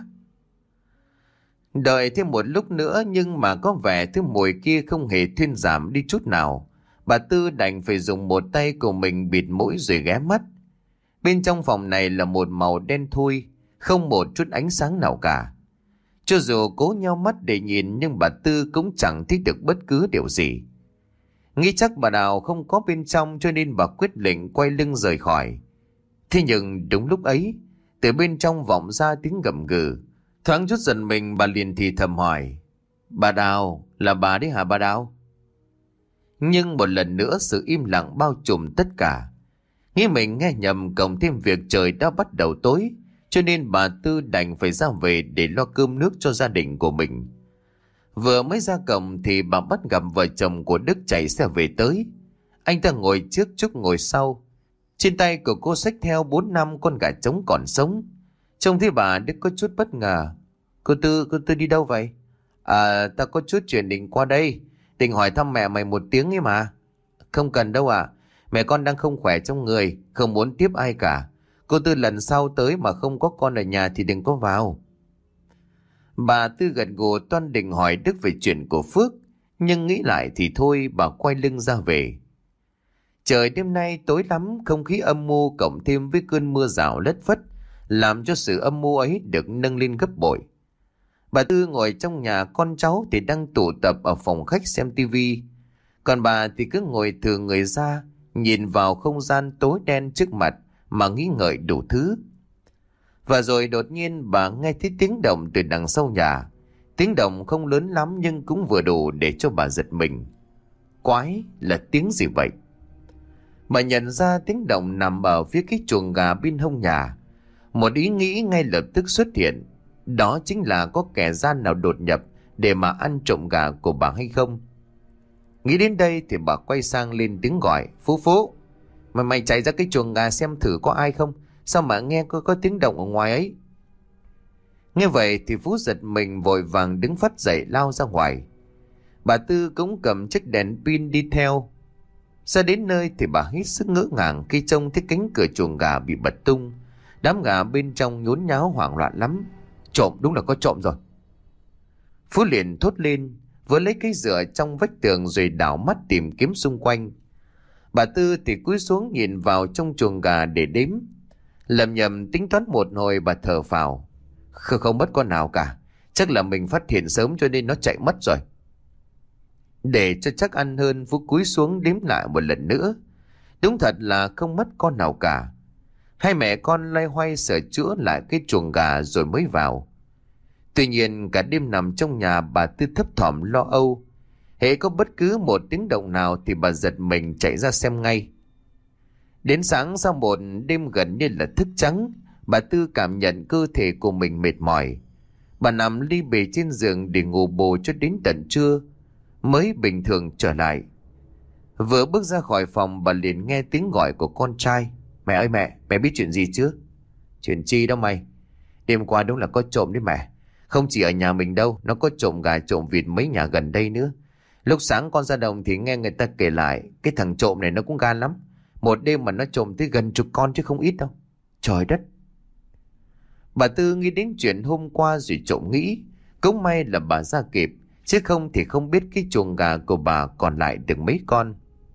Đợi thêm một lúc nữa nhưng mà có vẻ thứ mùi kia không hề thuyên giảm đi chút nào. Bà Tư đành phải dùng một tay của mình bịt mũi rồi ghé mắt. Bên trong phòng này là một màu đen thui, không một chút ánh sáng nào cả. Cho dù cố nheo mắt để nhìn nhưng bà Tư cũng chẳng thấy được bất cứ điều gì. Nghĩ chắc bà Đào không có bên trong cho nên bà quyết định quay lưng rời khỏi. Thế nhưng đúng lúc ấy, từ bên trong vọng ra tiếng gầm gừ. Thoáng chút giận mình, bà liền thì thầm hỏi: Bà Đào, là bà đấy hả bà Đào? Nhưng một lần nữa sự im lặng bao trùm tất cả. Nghĩ mình nghe nhầm, cộng thêm việc trời đã bắt đầu tối, cho nên bà Tư đành phải ra về để lo cơm nước cho gia đình của mình. Vừa mới ra cổng thì bà bắt gặp vợ chồng của Đức chạy xe về tới. Anh ta ngồi trước, Trúc ngồi sau. Trên tay của cô xách theo 4-5 con gà trống còn sống. Trông thấy bà, Đức có chút bất ngờ. Cô Tư đi đâu vậy? À, ta có chút chuyện định qua đây, định hỏi thăm mẹ mày một tiếng ấy mà. Không cần đâu ạ. Mẹ con đang không khỏe trong người, không muốn tiếp ai cả. Cô Tư lần sau tới mà không có con ở nhà thì đừng có vào. Bà Tư gật gù toan định hỏi Đức về chuyện của Phước, nhưng nghĩ lại thì thôi, bà quay lưng ra về. Trời đêm nay tối lắm, không khí âm mưu cộng thêm với cơn mưa rào lất phất, làm cho sự âm mưu ấy được nâng lên gấp bội. Bà Tư ngồi trong nhà, con cháu thì đang tụ tập ở phòng khách xem tivi. Còn bà thì cứ ngồi thừ người ra, nhìn vào không gian tối đen trước mặt mà nghĩ ngợi đủ thứ. Và rồi đột nhiên bà nghe thấy tiếng động từ đằng sau nhà. Tiếng động không lớn lắm nhưng cũng vừa đủ để cho bà giật mình. Quái, là tiếng gì vậy? Bà nhận ra tiếng động nằm ở phía cái chuồng gà bên hông nhà. Một ý nghĩ ngay lập tức xuất hiện. Đó chính là có kẻ gian nào đột nhập để mà ăn trộm gà của bà hay không? Nghĩ đến đây thì bà quay sang lên tiếng gọi: Phú, mày chạy ra cái chuồng gà xem thử có ai không? Sao mà nghe có tiếng động ở ngoài ấy? Nghe vậy thì Phú giật mình, vội vàng đứng phắt dậy lao ra ngoài. Bà Tư cũng cầm chiếc đèn pin đi theo. Ra đến nơi thì bà hết sức ngỡ ngàng khi trông thấy cánh cửa chuồng gà bị bật tung. Đám gà bên trong nhốn nháo hoảng loạn lắm. Trộm, đúng là có trộm rồi. Phú liền thốt lên, vừa lấy cây dựa trong vách tường rồi đảo mắt tìm kiếm xung quanh. Bà Tư thì cúi xuống nhìn vào trong chuồng gà để đếm. Lầm nhầm tính toán một hồi, bà thở phào: Không mất con nào cả, chắc là mình phát hiện sớm cho nên nó chạy mất rồi. Để cho chắc ăn hơn, Phú cúi xuống đếm lại một lần nữa. Đúng thật là không mất con nào cả. Hai mẹ con loay hoay sửa chữa lại cái chuồng gà rồi mới vào. Tuy nhiên cả đêm nằm trong nhà, bà Tư thấp thỏm lo âu. Hễ có bất cứ một tiếng động nào thì bà giật mình chạy ra xem ngay. Đến sáng, sau một đêm gần như là thức trắng, bà Tư cảm nhận cơ thể của mình mệt mỏi. Bà nằm li bề trên giường để ngủ bù cho đến tận trưa mới bình thường trở lại. Vừa bước ra khỏi phòng, bà liền nghe tiếng gọi của con trai: Mẹ ơi mẹ biết chuyện gì chứ? Chuyện chi đó mày? Đêm qua đúng là có trộm đấy mẹ. Không chỉ ở nhà mình đâu, nó có trộm gà trộm vịt mấy nhà gần đây nữa. Lúc sáng con ra đồng thì nghe người ta kể lại, cái thằng trộm này nó cũng gan lắm. Một đêm mà nó trộm tới gần 10 con chứ không ít đâu. Trời đất! Bà Tư nghĩ đến chuyện hôm qua rồi trộm nghĩ. Cũng may là bà ra kịp, chứ không thì không biết cái chuồng gà của bà còn lại được mấy con.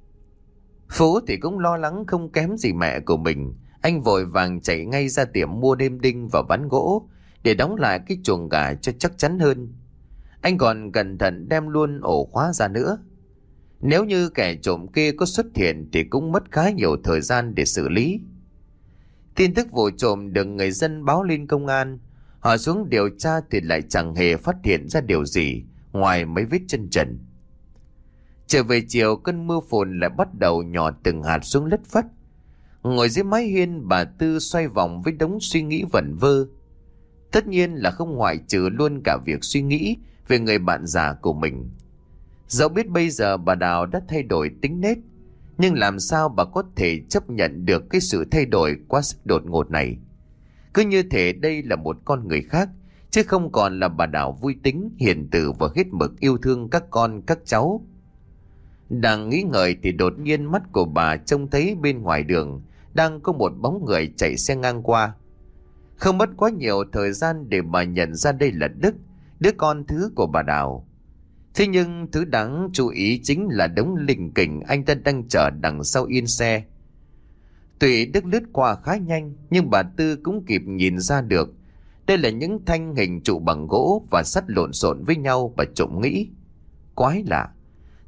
Phú thì cũng lo lắng không kém gì mẹ của mình. Anh vội vàng chạy ngay ra tiệm mua đêm đinh và ván gỗ để đóng lại cái chuồng gà cho chắc chắn hơn. Anh còn cẩn thận đem luôn ổ khóa ra nữa. Nếu như kẻ trộm kia có xuất hiện thì cũng mất khá nhiều thời gian để xử lý. Tin tức vụ trộm được người dân báo lên công an. Họ xuống điều tra thì lại chẳng hề phát hiện ra điều gì ngoài mấy vết chân trần. Trở về chiều, cơn mưa phùn lại bắt đầu nhỏ từng hạt xuống lất phất. Ngồi dưới mái hiên, bà Tư xoay vòng với đống suy nghĩ vẩn vơ. Tất nhiên là không ngoại trừ luôn cả việc suy nghĩ về người bạn già của mình. Dẫu biết bây giờ bà Đào đã thay đổi tính nết, nhưng làm sao bà có thể chấp nhận được cái sự thay đổi quá sức đột ngột này? Cứ như thể đây là một con người khác, chứ không còn là bà Đào vui tính, hiền từ và hết mực yêu thương các con các cháu. Đang nghĩ ngợi thì đột nhiên mắt của bà trông thấy bên ngoài đường đang có một bóng người chạy xe ngang qua. Không mất quá nhiều thời gian để bà nhận ra đây là Đức, đứa con thứ của bà Đào. Thế nhưng thứ đáng chú ý chính là đống lình kình anh ta đang chở đằng sau yên xe. Tuy Đức lướt qua khá nhanh, nhưng bà Tư cũng kịp nhìn ra được đây là những thanh hình trụ bằng gỗ và sắt lộn xộn với nhau. Bà trộm nghĩ: Quái lạ,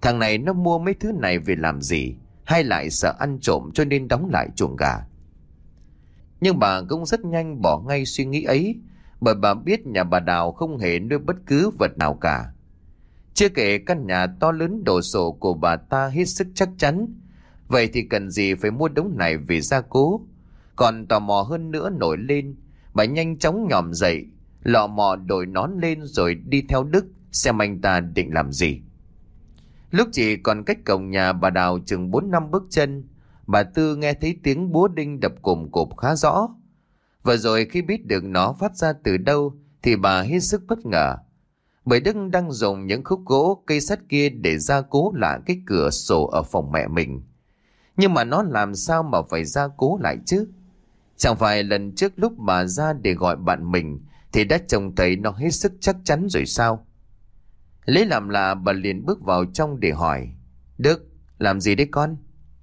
Thằng này nó mua mấy thứ này về làm gì? Hay lại sợ ăn trộm cho nên đóng lại chuồng gà? Nhưng bà cũng rất nhanh bỏ ngay suy nghĩ ấy, bởi bà biết nhà bà Đào không hề nuôi bất cứ vật nào cả. Chưa kể căn nhà to lớn đồ sộ của bà ta hết sức chắc chắn, vậy thì cần gì phải mua đống này về gia cố? Còn tò mò hơn nữa nổi lên, bà nhanh chóng nhòm dậy, lọ mọ đội nón lên rồi đi theo Đức xem anh ta định làm gì. Lúc chỉ còn cách cổng nhà bà Đào chừng 4-5 bước chân, bà Tư nghe thấy tiếng búa đinh đập cồm cộp khá rõ. Và rồi khi biết được nó phát ra từ đâu thì bà hết sức bất ngờ, bởi Đức đang dùng những khúc gỗ cây sắt kia để gia cố lại cái cửa sổ ở phòng mẹ mình. Nhưng mà nó làm sao mà phải gia cố lại chứ? Chẳng phải lần trước lúc bà ra để gọi bạn mình thì đã trông thấy nó hết sức chắc chắn rồi sao? Lấy làm lạ, bà liền bước vào trong để hỏi: Đức, làm gì đấy con?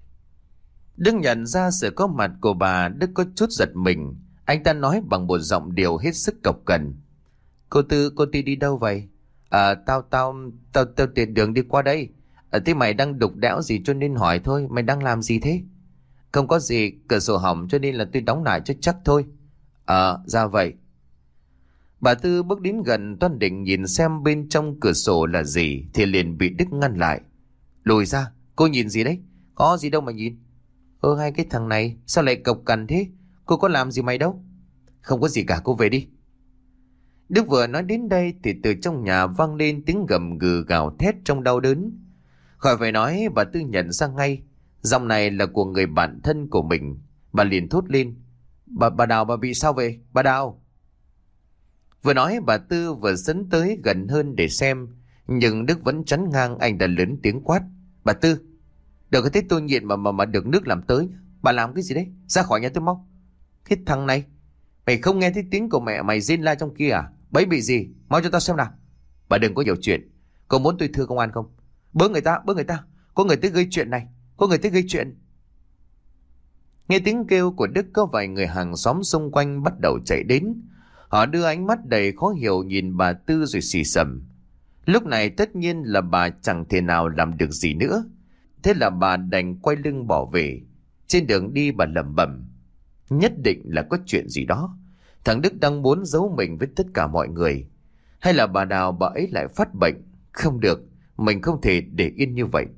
Đức nhận ra sự có mặt của bà, Đức có chút giật mình. Anh ta nói bằng một giọng điệu hết sức cộc cằn: cô Tư đi đâu vậy? Tao tiện đường đi qua đây. Thế mày đang đục đẽo gì cho nên hỏi thôi, mày đang làm gì thế? Không có gì, cửa sổ hỏng cho nên là tôi đóng lại cho chắc thôi. Ra vậy. Bà Tư bước đến gần toan định nhìn xem bên trong cửa sổ là gì thì liền bị Đức ngăn lại. Lùi ra, cô nhìn gì đấy? Có gì đâu mà nhìn. Hai cái thằng này sao lại cộc cằn thế? Cô có làm gì mày đâu? Không có gì cả, cô về đi. Đức vừa nói đến đây thì từ trong nhà vang lên tiếng gầm gừ gào thét trong đau đớn. Khỏi phải nói, bà Tư nhận ra ngay giọng này là của người bạn thân của mình. Bà liền thốt lên: Bà Đào, bà bị sao vậy? Bà Đào! Vừa nói bà Tư vừa dẫn tới gần hơn để xem, nhưng Đức vẫn chắn ngang. Anh đã lớn tiếng quát: Bà Tư, đừng có thấy tôi nghiện mà được nước làm tới. Bà làm cái gì đấy? Ra khỏi nhà tôi mau. Cái thằng này, mày không nghe thấy tiếng của mẹ mày rên la trong kia à? Bấy bị gì? Mau cho tao xem nào. Bà đừng có nhiều chuyện. Cô muốn tôi thưa công an không? Bớ người ta. Có người tới gây chuyện này. Nghe tiếng kêu của Đức, có vài người hàng xóm xung quanh bắt đầu chạy đến. Họ đưa ánh mắt đầy khó hiểu nhìn bà Tư rồi xì xầm. Lúc này tất nhiên là bà chẳng thể nào làm được gì nữa. Thế là bà đành quay lưng bỏ về. Trên đường đi bà lẩm bẩm: nhất định là có chuyện gì đó. Thằng Đức đang muốn giấu mình với tất cả mọi người. Hay là bà Đào bà ấy lại phát bệnh? Không được, mình không thể để yên như vậy.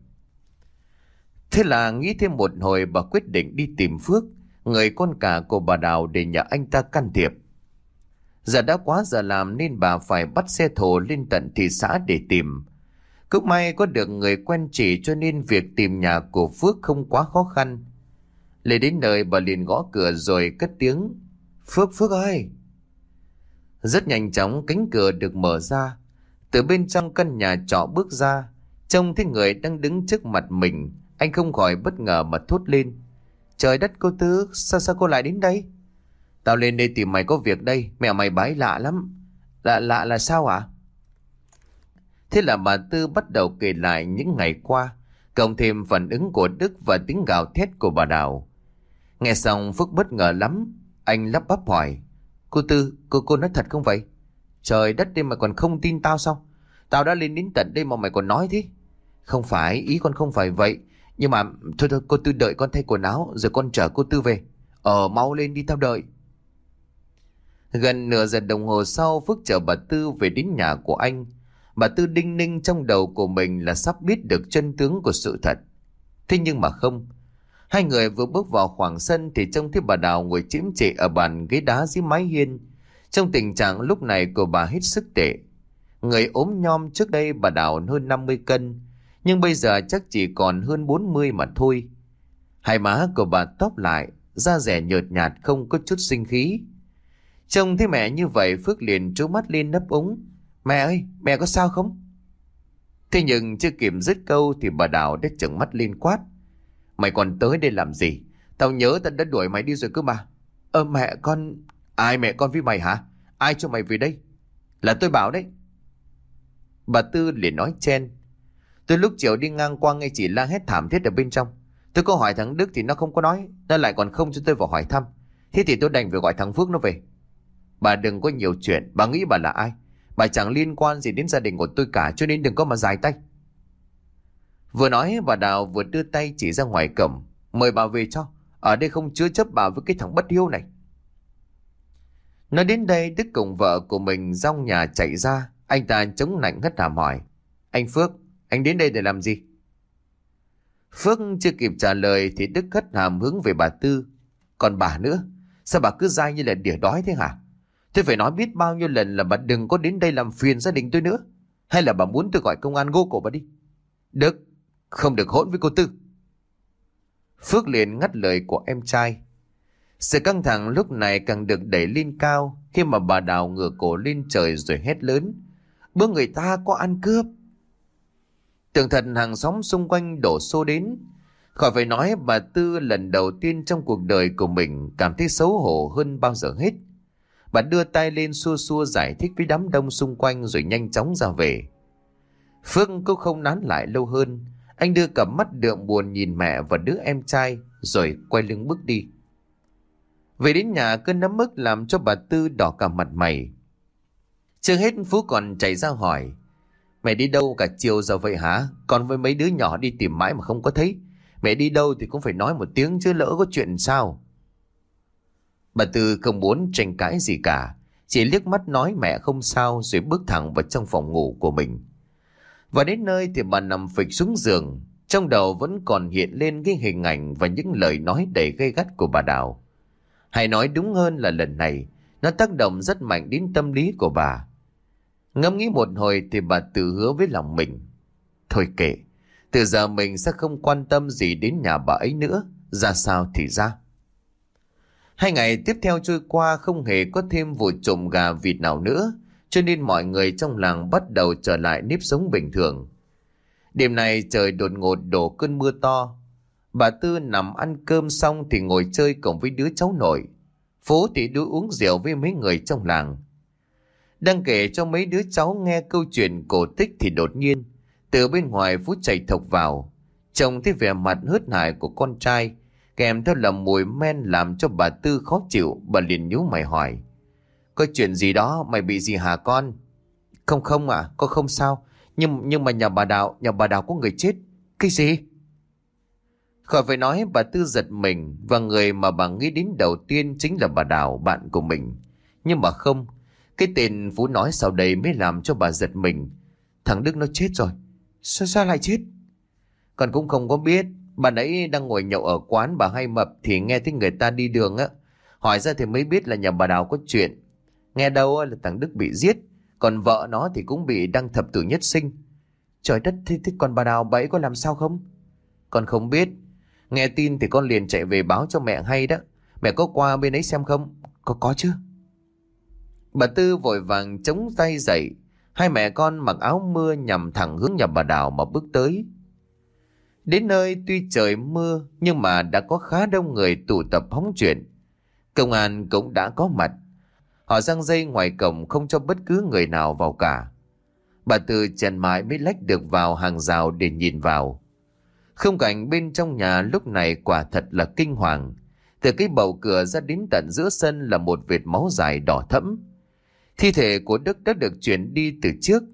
Thế là nghĩ thêm một hồi, bà quyết định đi tìm Phước, người con cả của bà Đào, để nhờ anh ta can thiệp. Giờ đã quá giờ làm nên bà phải bắt xe thồ lên tận thị xã để tìm. Cũng may có được người quen chỉ cho nên việc tìm nhà của Phước không quá khó khăn. Lên đến nơi bà liền gõ cửa rồi cất tiếng: Phước ơi! Rất nhanh chóng cánh cửa được mở ra. Từ bên trong căn nhà trọ bước ra, trông thấy người đang đứng trước mặt mình. Anh không khỏi bất ngờ mà thốt lên: trời đất, cô Tư, sao cô lại đến đây? Tao lên đây tìm mày có việc đây. Mẹ mày bái lạ lắm. Lạ là sao ạ? Thế là bà Tư bắt đầu kể lại những ngày qua, cộng thêm phản ứng của Đức và tiếng gào thét của bà Đào. Nghe xong Phước bất ngờ lắm. Anh lắp bắp hỏi: cô Tư, cô nói thật không vậy? Trời đất, đây mà còn không tin tao sao? Tao đã lên đến tận đây mà mày còn nói thế. Không phải, ý con không phải vậy. Nhưng mà thôi cô Tư đợi con thay quần áo rồi con chở cô Tư về. Mau lên đi, tao đợi. Gần nửa giờ đồng hồ sau, Phước chở bà Tư về đến nhà của anh. Bà Tư đinh ninh trong đầu của mình là sắp biết được chân tướng của sự thật. Thế nhưng mà không. Hai người vừa bước vào khoảng sân thì trông thấy bà Đào ngồi chễm chệ ở bàn ghế đá dưới mái hiên. Trong tình trạng lúc này của bà hết sức tệ. Người ốm nhom, trước đây bà Đào hơn 50 cân, nhưng bây giờ chắc chỉ còn hơn 40 mà thôi. Hai má của bà tóp lại, da dẻ nhợt nhạt không có chút sinh khí. Trông thấy mẹ như vậy, Phước liền trố mắt lên nấp úng: mẹ ơi, mẹ có sao không? Thế nhưng chưa kịp dứt câu thì bà Đào đã trợn mắt lên quát: mày còn tới đây làm gì? Tao nhớ tao đã đuổi mày đi rồi cơ mà. Mẹ con... Ai mẹ con với mày hả? Ai cho mày về đây? Là tôi bảo đấy. Bà Tư liền nói chen: tôi lúc chiều đi ngang qua nghe chị la hét thảm thiết ở bên trong. Tôi có hỏi thằng Đức thì nó không có nói, nó lại còn không cho tôi vào hỏi thăm. Thế thì tôi đành phải gọi thằng Phước nó về. Bà đừng có nhiều chuyện, bà nghĩ bà là ai? Bà chẳng liên quan gì đến gia đình của tôi cả, cho nên đừng có mà dài tay. Vừa nói bà Đào vừa đưa tay chỉ ra ngoài cổng. Mời bà về cho. Ở đây không chứa chấp bà với cái thằng bất hiếu này. Nói đến đây Đức cùng vợ của mình rong nhà chạy ra. Anh ta chống nạnh hất hàm hỏi. Anh Phước, anh đến đây để làm gì? Phước chưa kịp trả lời thì Đức hất hàm hướng về bà Tư. Còn bà nữa, sao bà cứ dai như là đỉa đói thế hả? Tôi phải nói biết bao nhiêu lần là bà đừng có đến đây làm phiền gia đình tôi nữa. Hay là bà muốn tôi gọi công an gô cổ bà đi? Đức, không được hỗn với cô Tư. Phước liền ngắt lời của em trai. Sự căng thẳng lúc này càng được đẩy lên cao khi mà bà Đào ngửa cổ lên trời rồi hét lớn. Bữa người ta có ăn cướp. Tường thật hàng xóm xung quanh đổ xô đến. Khỏi phải nói bà Tư lần đầu tiên trong cuộc đời của mình cảm thấy xấu hổ hơn bao giờ hết. Bà đưa tay lên xua xua giải thích với đám đông xung quanh rồi nhanh chóng ra về. Phước cũng không nán lại lâu hơn. Anh đưa cặp mắt đượm buồn nhìn mẹ và đứa em trai rồi quay lưng bước đi. Về đến nhà cơn nấm ức làm cho bà Tư đỏ cả mặt mày. Chưa hết Phú còn chạy ra hỏi. Mẹ đi đâu cả chiều giờ vậy hả? Còn với mấy đứa nhỏ đi tìm mãi mà không có thấy. Mẹ đi đâu thì cũng phải nói một tiếng chứ lỡ có chuyện sao? Bà Tư không muốn tranh cãi gì cả. Chỉ liếc mắt nói mẹ không sao rồi bước thẳng vào trong phòng ngủ của mình. Và đến nơi thì bà nằm phịch xuống giường. Trong đầu vẫn còn hiện lên cái hình ảnh và những lời nói đầy gay gắt của bà Đào. Hay nói đúng hơn là lần này nó tác động rất mạnh đến tâm lý của bà. Ngẫm nghĩ một hồi thì bà tự hứa với lòng mình. Thôi kệ, từ giờ mình sẽ không quan tâm gì đến nhà bà ấy nữa. Ra sao thì ra. 2 ngày tiếp theo trôi qua không hề có thêm vụ trộm gà vịt nào nữa. Cho nên mọi người trong làng bắt đầu trở lại nếp sống bình thường. Đêm nay trời đột ngột đổ cơn mưa to. Bà Tư nằm ăn cơm xong thì ngồi chơi cùng với đứa cháu nội. Phố thì đu uống rượu với mấy người trong làng. Đang kể cho mấy đứa cháu nghe câu chuyện cổ tích thì đột nhiên từ bên ngoài Phú chạy thộc vào. Trông thấy vẻ mặt hớt hải của con trai kèm theo là mùi men làm cho bà Tư khó chịu. Bà liền nhíu mày hỏi. Có chuyện gì đó, mày bị gì hả con? Không ạ, con không sao. Nhưng mà nhà bà Đào có người chết. Cái gì? Khỏi phải nói bà Tư giật mình. Và người mà bà nghĩ đến đầu tiên chính là bà Đào, bạn của mình. Nhưng mà không. Cái tên Phú nói sau đây mới làm cho bà giật mình. Thằng Đức nó chết rồi. Sao lại chết? Con cũng không có biết. Bà nãy đang ngồi nhậu ở quán bà Hai Mập thì nghe thấy người ta đi đường á. Hỏi ra thì mới biết là nhà bà Đào có chuyện. Nghe đâu là thằng Đức bị giết. Còn vợ nó thì cũng bị đăng thập tử nhất sinh. Trời đất, thế còn bà Đào bà ấy có làm sao không? Con không biết. Nghe tin thì con liền chạy về báo cho mẹ hay đó. Mẹ có qua bên ấy xem không? Có chứ. Bà Tư vội vàng chống tay dậy. Hai mẹ con mặc áo mưa nhằm thẳng hướng nhà bà Đào mà bước tới. Đến nơi tuy trời mưa nhưng mà đã có khá đông người tụ tập hóng chuyện. Công an cũng đã có mặt. Họ giăng dây ngoài cổng không cho bất cứ người nào vào cả. Bà Tư chèn mãi mới lách được vào hàng rào để nhìn vào. Khung cảnh bên trong nhà lúc này quả thật là kinh hoàng. Từ cái bầu cửa ra đến tận giữa sân là một vệt máu dài đỏ thẫm. Thi thể của Đức đã được chuyển đi từ trước.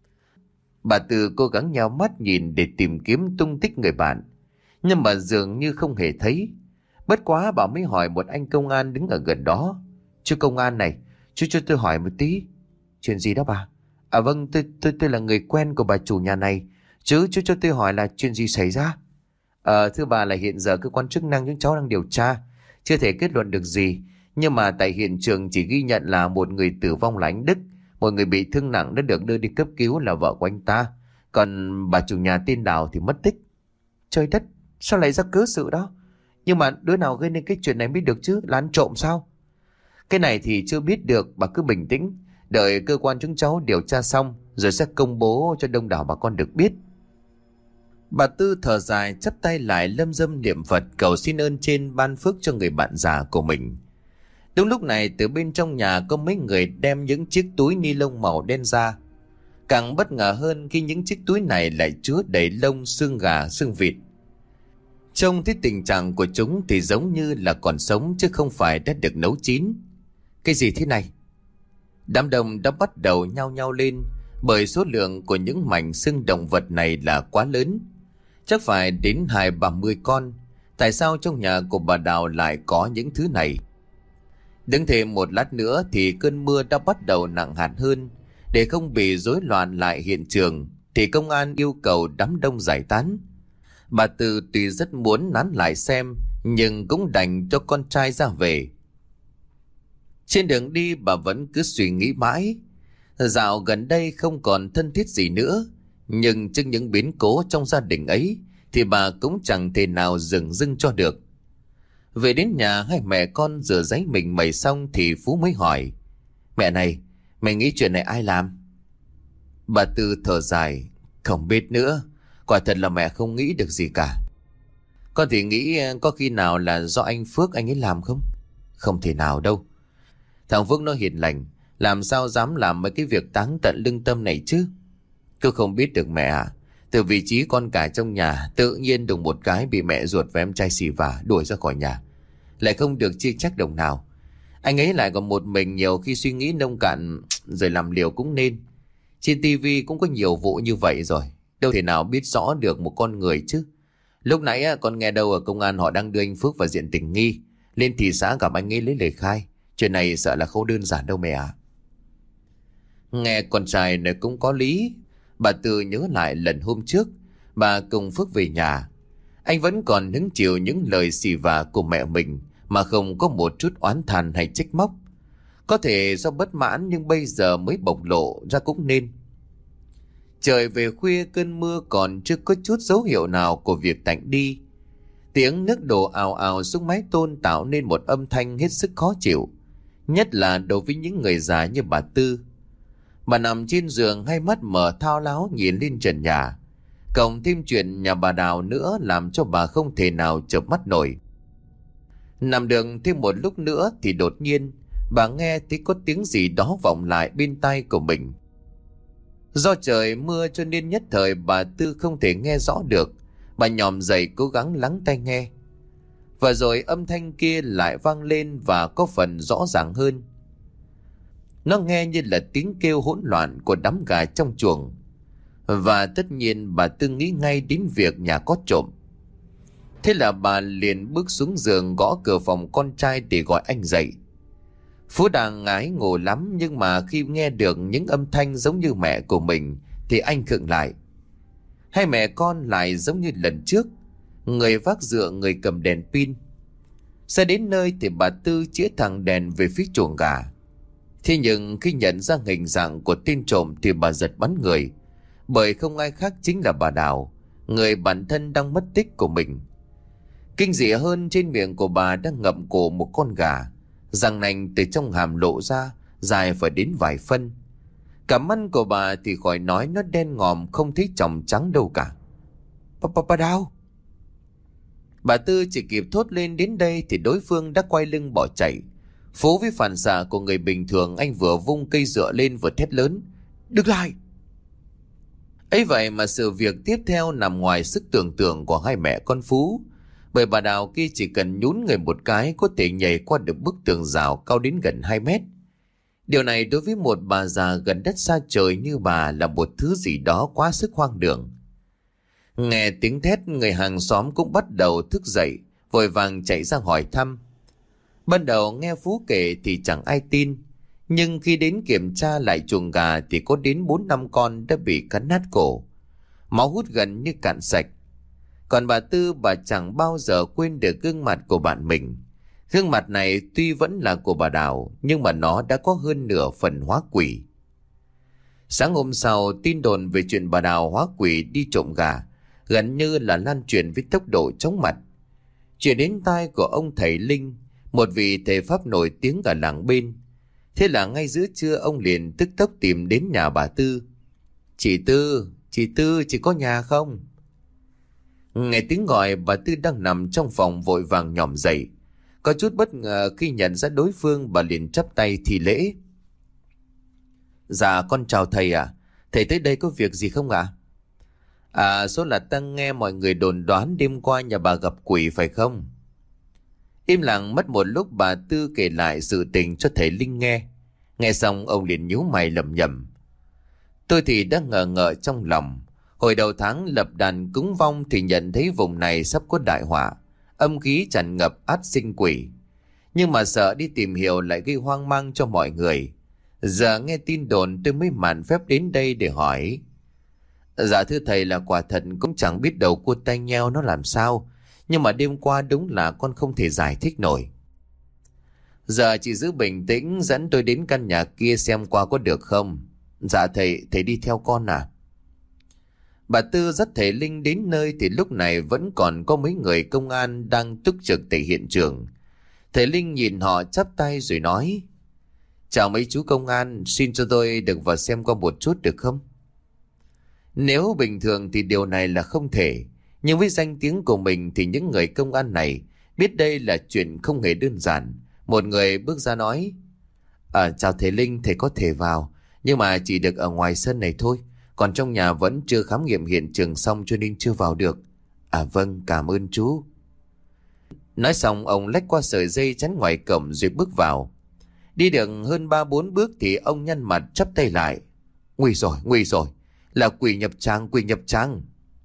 Bà Tư cố gắng nheo mắt nhìn để tìm kiếm tung tích người bạn. Nhưng mà dường như không hề thấy. Bất quá bà mới hỏi một anh công an đứng ở gần đó. Chú công an này, chú cho tôi hỏi một tí. Chuyện gì đó bà? À vâng, tôi là người quen của bà chủ nhà này. Chú cho tôi hỏi là chuyện gì xảy ra? Thưa bà là hiện giờ cơ quan chức năng chúng cháu đang điều tra. Chưa thể kết luận được gì. Nhưng mà tại hiện trường chỉ ghi nhận là một người tử vong là anh Đức. Một người bị thương nặng đã được đưa đi cấp cứu là vợ của anh ta. Còn bà chủ nhà tên Đào thì mất tích. Trời đất, sao lại ra cớ sự đó? Nhưng mà đứa nào gây nên cái chuyện này mới được chứ? Là ăn trộm sao? Cái này thì chưa biết được, bà cứ bình tĩnh. Đợi cơ quan chúng cháu điều tra xong rồi sẽ công bố cho đông đảo bà con được biết. Bà Tư thở dài chắp tay lại lâm dâm niệm Phật cầu xin ơn trên ban phước cho người bạn già của mình. Đúng lúc này từ bên trong nhà có mấy người đem những chiếc túi ni lông màu đen ra. Càng bất ngờ hơn khi những chiếc túi này lại chứa đầy lông xương gà xương vịt. Trông thấy tình trạng của chúng thì giống như là còn sống chứ không phải đã được nấu chín. Cái gì thế này? Đám đông đã bắt đầu nhao nhao lên bởi số lượng của những mảnh xương động vật này là quá lớn. chắc phải đến 20-30 con. Tại sao trong nhà của bà Đào lại có những thứ này? Đứng thêm một lát nữa thì cơn mưa đã bắt đầu nặng hạt hơn. Để không bị rối loạn lại hiện trường thì công an yêu cầu đám đông giải tán. Bà Tư tuy rất muốn nán lại xem, nhưng cũng đành cho con trai ra về. Trên đường đi bà vẫn cứ suy nghĩ mãi. Dạo gần đây không còn thân thiết gì nữa, nhưng trước những biến cố trong gia đình ấy thì bà cũng chẳng thể nào dừng dưng cho được. Về đến nhà, hai mẹ con rửa ráy mình mẩy xong thì Phú mới hỏi: Mẹ này, mày nghĩ chuyện này ai làm? Bà Tư thở dài: Không biết nữa, quả thật là mẹ không nghĩ được gì cả. Con thì nghĩ có khi nào là do anh Phước anh ấy làm không? Không thể nào đâu. Thằng Phước nó hiền lành, làm sao dám làm mấy cái việc táng tận lương tâm này chứ? Cứ không biết được mẹ à. Từ vị trí con cả trong nhà, tự nhiên đùng một cái bị mẹ ruột và em trai xì vả đuổi ra khỏi nhà, lại không được chia trách đồng nào. Anh ấy lại còn một mình, nhiều khi suy nghĩ nông cạn rồi làm liều cũng nên. Trên tivi cũng có nhiều vụ như vậy rồi, đâu thể nào biết rõ được một con người chứ. Lúc nãy con nghe đâu ở công an họ đang đưa anh Phước vào diện tình nghi, lên thị xã gặp anh ấy lấy lời khai. Chuyện này sợ là không đơn giản đâu mẹ ạ. Nghe con trai này cũng có lý. Bà Tư nhớ lại lần hôm trước bà cùng Phước về nhà, anh vẫn còn hứng chịu những lời xì vả của mẹ mình mà không có một chút oán than hay trách móc. Có thể do bất mãn nhưng bây giờ mới bộc lộ ra cũng nên. Trời về khuya, cơn mưa còn chưa có chút dấu hiệu nào của việc tạnh đi. Tiếng nước đổ ào ào xuống mái tôn tạo nên một âm thanh hết sức khó chịu, nhất là đối với những người già như bà Tư. Bà nằm trên giường, hai mắt mở thao láo nhìn lên trần nhà. Cộng thêm chuyện nhà bà Đào nữa làm cho bà không thể nào chợp mắt nổi. Nằm được thêm một lúc nữa thì đột nhiên bà nghe thấy có tiếng gì đó vọng lại bên tai của mình. Do trời mưa cho nên nhất thời bà Tư không thể nghe rõ được. Bà nhòm dậy cố gắng lắng tai nghe. Và rồi âm thanh kia lại vang lên và có phần rõ ràng hơn. Nó nghe như là tiếng kêu hỗn loạn của đám gà trong chuồng. Và tất nhiên bà Tư nghĩ ngay đến việc nhà có trộm. Thế là bà liền bước xuống giường gõ cửa phòng con trai để gọi anh dậy. Phú đang ngái ngủ lắm, nhưng mà khi nghe được những âm thanh giống như mẹ của mình thì anh khựng lại. Hai mẹ con lại giống như lần trước, người vác dựa, người cầm đèn pin. Xe đến nơi thì bà Tư chĩa thẳng đèn về phía chuồng gà. Thế nhưng khi nhận ra hình dạng của tên trộm thì bà giật bắn người, bởi không ai khác chính là bà Đào, người bản thân đang mất tích của mình. Kinh dị hơn, trên miệng của bà đang ngậm cổ một con gà, răng nanh từ trong hàm lộ ra, dài phải đến vài phân. Cả mắt của bà thì khỏi nói, nó đen ngòm không thấy tròng trắng đâu cả. Bà Đào! Bà Tư chỉ kịp thốt lên đến đây thì đối phương đã quay lưng bỏ chạy. Phú với phản xạ của người bình thường, anh vừa vung cây dựa lên vừa thét lớn: Đừng lại! Ấy vậy mà sự việc tiếp theo nằm ngoài sức tưởng tượng của hai mẹ con Phú. Bởi bà Đào kia chỉ cần nhún người một cái có thể nhảy qua được bức tường rào cao đến gần 2 mét. Điều này đối với một bà già gần đất xa trời như bà là một thứ gì đó quá sức hoang đường. Nghe tiếng thét, người hàng xóm cũng bắt đầu thức dậy, vội vàng chạy ra hỏi thăm. Ban đầu nghe Phú kể thì chẳng ai tin, nhưng khi đến kiểm tra lại chuồng gà thì có đến 4-5 con đã bị cắn nát cổ, máu hút gần như cạn sạch. Còn bà Tư, bà chẳng bao giờ quên được gương mặt của bạn mình. Gương mặt này tuy vẫn là của bà Đào, nhưng mà nó đã có hơn nửa phần hóa quỷ. Sáng hôm sau, tin đồn về chuyện bà Đào hóa quỷ đi trộm gà gần như là lan truyền với tốc độ chóng mặt. Chuyện đến tai của ông thầy Linh, một vị thầy pháp nổi tiếng ở làng bên. Thế là ngay giữa trưa ông liền tức tốc tìm đến nhà bà Tư. Chị Tư, chị có nhà không? Nghe tiếng gọi, bà Tư đang nằm trong phòng vội vàng nhòm dậy. Có chút bất ngờ khi nhận ra đối phương, bà liền chắp tay thi lễ. Dạ con chào thầy ạ. Thầy tới đây có việc gì không ạ? Số là ta nghe mọi người đồn đoán đêm qua nhà bà gặp quỷ phải không? Im lặng mất một lúc, bà Tư kể lại sự tình cho thầy Linh nghe. Nghe xong ông liền nhíu mày lẩm nhẩm. Tôi thì đang ngờ ngợ trong lòng. Hồi đầu tháng lập đàn cúng vong thì nhận thấy vùng này sắp có đại họa, âm khí tràn ngập át sinh quỷ. Nhưng mà sợ đi tìm hiểu lại gây hoang mang cho mọi người. Giờ nghe tin đồn tôi mới mạn phép đến đây để hỏi. Dạ thưa thầy, là quả thật cũng chẳng biết đầu cua tay nheo nó làm sao, nhưng mà đêm qua đúng là con không thể giải thích nổi. Giờ chị giữ bình tĩnh dẫn tôi đến căn nhà kia xem qua có được không? Dạ thầy đi theo con à? Bà Tư dắt thầy Linh đến nơi thì lúc này vẫn còn có mấy người công an đang túc trực tại hiện trường. Thầy Linh nhìn họ chắp tay rồi nói: Chào mấy chú công an, xin cho tôi được vào xem qua một chút được không? Nếu bình thường thì điều này là không thể, nhưng với danh tiếng của mình thì những người công an này biết đây là chuyện không hề đơn giản. Một người bước ra nói: Chào thầy Linh, thầy có thể vào, nhưng mà chỉ được ở ngoài sân này thôi. Còn trong nhà vẫn chưa khám nghiệm hiện trường xong cho nên chưa vào được. Vâng, cảm ơn chú. Nói xong ông lách qua sợi dây chắn ngoài cổng rồi bước vào. Đi được hơn 3-4 bước thì ông nhăn mặt chắp tay lại: Nguy rồi, là quỷ nhập tràng.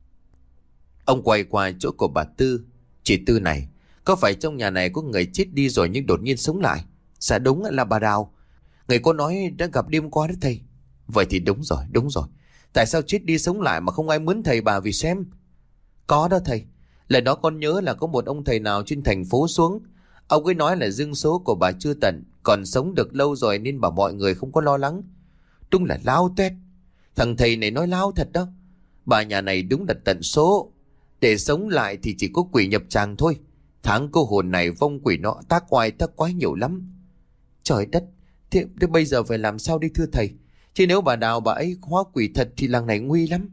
Ông quay qua chỗ của bà Tư: Chị Tư này, có phải trong nhà này có người chết đi rồi nhưng đột nhiên sống lại? Dạ đúng, là bà Đào. Người cô nói đã gặp đêm qua đó thầy. Vậy thì đúng rồi. Tại sao chết đi sống lại mà không ai mướn thầy bà vì xem? Có đó thầy. Lần đó con nhớ là có một ông thầy nào trên thành phố xuống. Ông ấy nói là dương số của bà chưa tận, còn sống được lâu rồi nên bảo mọi người không có lo lắng. Đúng là láo tuét. Thằng thầy này nói láo thật đó. Bà nhà này đúng là tận số. Để sống lại thì chỉ có quỷ nhập tràng thôi. Tháng cô hồn này vong quỷ nọ tác quái nhiều lắm. Trời đất, thế bây giờ phải làm sao đi thưa thầy? Chứ nếu bà Đào bà ấy hóa quỷ thật thì làng này nguy lắm.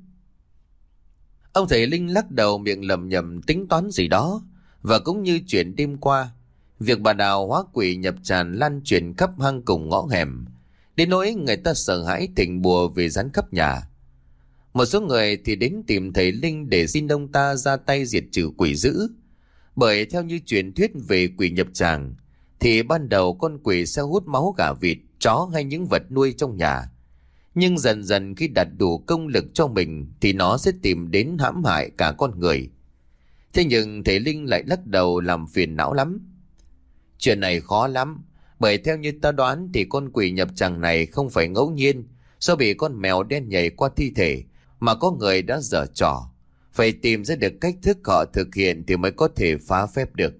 Ông thầy Linh lắc đầu miệng lầm nhầm tính toán gì đó. Và cũng như chuyện đêm qua, việc bà Đào hóa quỷ nhập tràn lan truyền khắp hang cùng ngõ hẻm, đến nỗi người ta sợ hãi thỉnh bùa về dán khắp nhà. Một số người thì đến tìm thầy Linh để xin ông ta ra tay diệt trừ quỷ dữ. Bởi theo như truyền thuyết về quỷ nhập tràng thì ban đầu con quỷ sẽ hút máu gà vịt, chó hay những vật nuôi trong nhà. Nhưng dần dần khi đạt đủ công lực cho mình thì nó sẽ tìm đến hãm hại cả con người. Thế nhưng thầy Linh lại lắc đầu làm phiền não lắm. Chuyện này khó lắm, bởi theo như ta đoán thì con quỷ nhập tràng này không phải ngẫu nhiên do bị con mèo đen nhảy qua thi thể, mà có người đã giở trò. Phải tìm ra được cách thức họ thực hiện thì mới có thể phá phép được.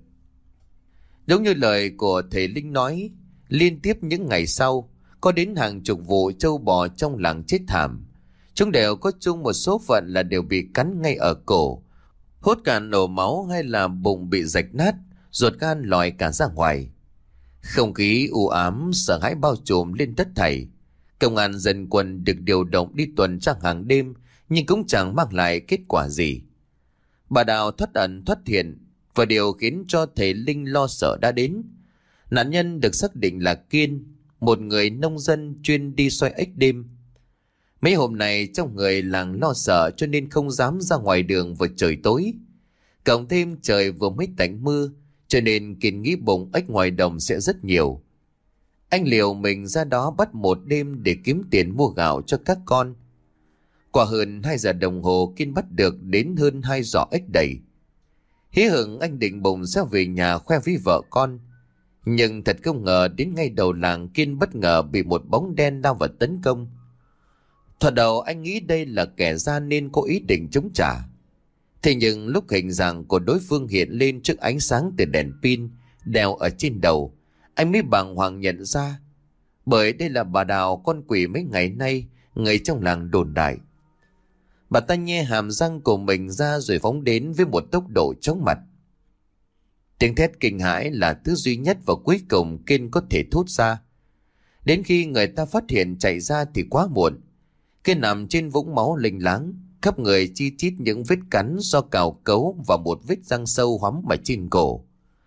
Đúng như lời của thầy Linh nói, liên tiếp những ngày sau, có đến hàng chục vụ trâu bò trong làng chết thảm. Chúng đều có chung một số phận là đều bị cắn ngay ở cổ, hốt cả nổ máu hay là bụng bị rạch nát, ruột gan lòi cả ra ngoài. Không khí u ám sợ hãi bao trùm lên tất thảy. Công an dân quân được điều động đi tuần tra hàng đêm nhưng cũng chẳng mang lại kết quả gì. Bà Đào thoát ẩn thoát hiện, và điều khiến cho thầy Linh lo sợ đã đến. Nạn nhân được xác định là Kiên, một người nông dân chuyên đi xoay ếch đêm. Mấy hôm nay trong người làng lo sợ cho nên không dám ra ngoài đường vào trời tối. Cộng thêm trời vừa mới tạnh mưa cho nên Kiên nghĩ bụng ếch ngoài đồng sẽ rất nhiều. Anh liều mình ra đó bắt một đêm để kiếm tiền mua gạo cho các con. Qua hơn 2 giờ đồng hồ Kiên bắt được đến hơn 2 giỏ ếch đầy. Hí hửng anh định bụng sẽ về nhà khoe với vợ con. Nhưng thật không ngờ đến ngay đầu làng Kiên bất ngờ bị một bóng đen lao vào tấn công. Thoạt đầu anh nghĩ đây là kẻ gian nên có ý định chống trả. Thế nhưng lúc hình dạng của đối phương hiện lên trước ánh sáng từ đèn pin đeo ở trên đầu, anh mới bàng hoàng nhận ra. Bởi đây là bà Đào, con quỷ mấy ngày nay người trong làng đồn đại. Bà ta nhe hàm răng của mình ra rồi phóng đến với một tốc độ chóng mặt. Tiếng thét kinh hãi là thứ duy nhất và cuối cùng Kiên có thể thốt ra. Đến khi người ta phát hiện chạy ra thì quá muộn. Kiên nằm trên vũng máu lênh láng, khắp người chi chít những vết cắn do cào cấu và một vết răng sâu hoắm ở trên cổ.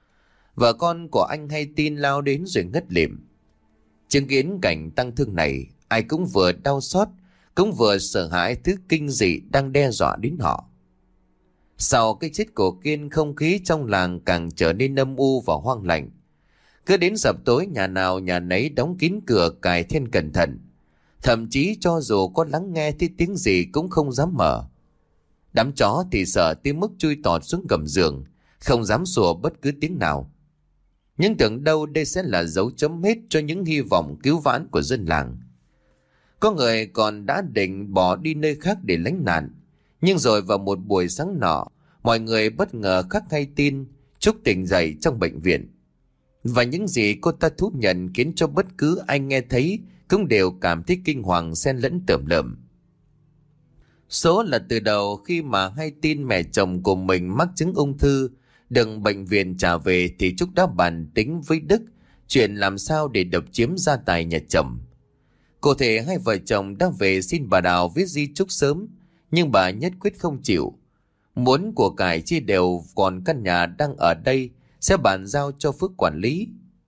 Vợ con của anh hay tin lao đến rồi ngất lịm. Chứng kiến cảnh tang thương này, ai cũng vừa đau xót, cũng vừa sợ hãi thứ kinh dị đang đe dọa đến họ. Sau cái chết của Kiên, không khí trong làng càng trở nên âm u và hoang lạnh. Cứ đến sập tối nhà nào nhà nấy đóng kín cửa cài then cẩn thận. Thậm chí cho dù có lắng nghe thấy tiếng gì cũng không dám mở. Đám chó thì sợ tới mức chui tọt xuống gầm giường, không dám sủa bất cứ tiếng nào. Nhưng tưởng đâu đây sẽ là dấu chấm hết cho những hy vọng cứu vãn của dân làng. Có người còn đã định bỏ đi nơi khác để lánh nạn. Nhưng rồi vào một buổi sáng nọ, mọi người bất ngờ khắc hay tin Trúc tỉnh dậy trong bệnh viện. Và những gì cô ta thú nhận khiến cho bất cứ ai nghe thấy cũng đều cảm thấy kinh hoàng xen lẫn tởm lợm. Số là từ đầu khi mà hay tin mẹ chồng của mình mắc chứng ung thư được bệnh viện trả về thì Trúc đã bàn tính với Đức chuyện làm sao để độc chiếm gia tài nhà chồng. Cụ thể hai vợ chồng đã về xin bà Đào viết di chúc sớm, nhưng bà nhất quyết không chịu. Muốn của cải chia đều, còn căn nhà đang ở đây sẽ bàn giao cho Phước quản lý.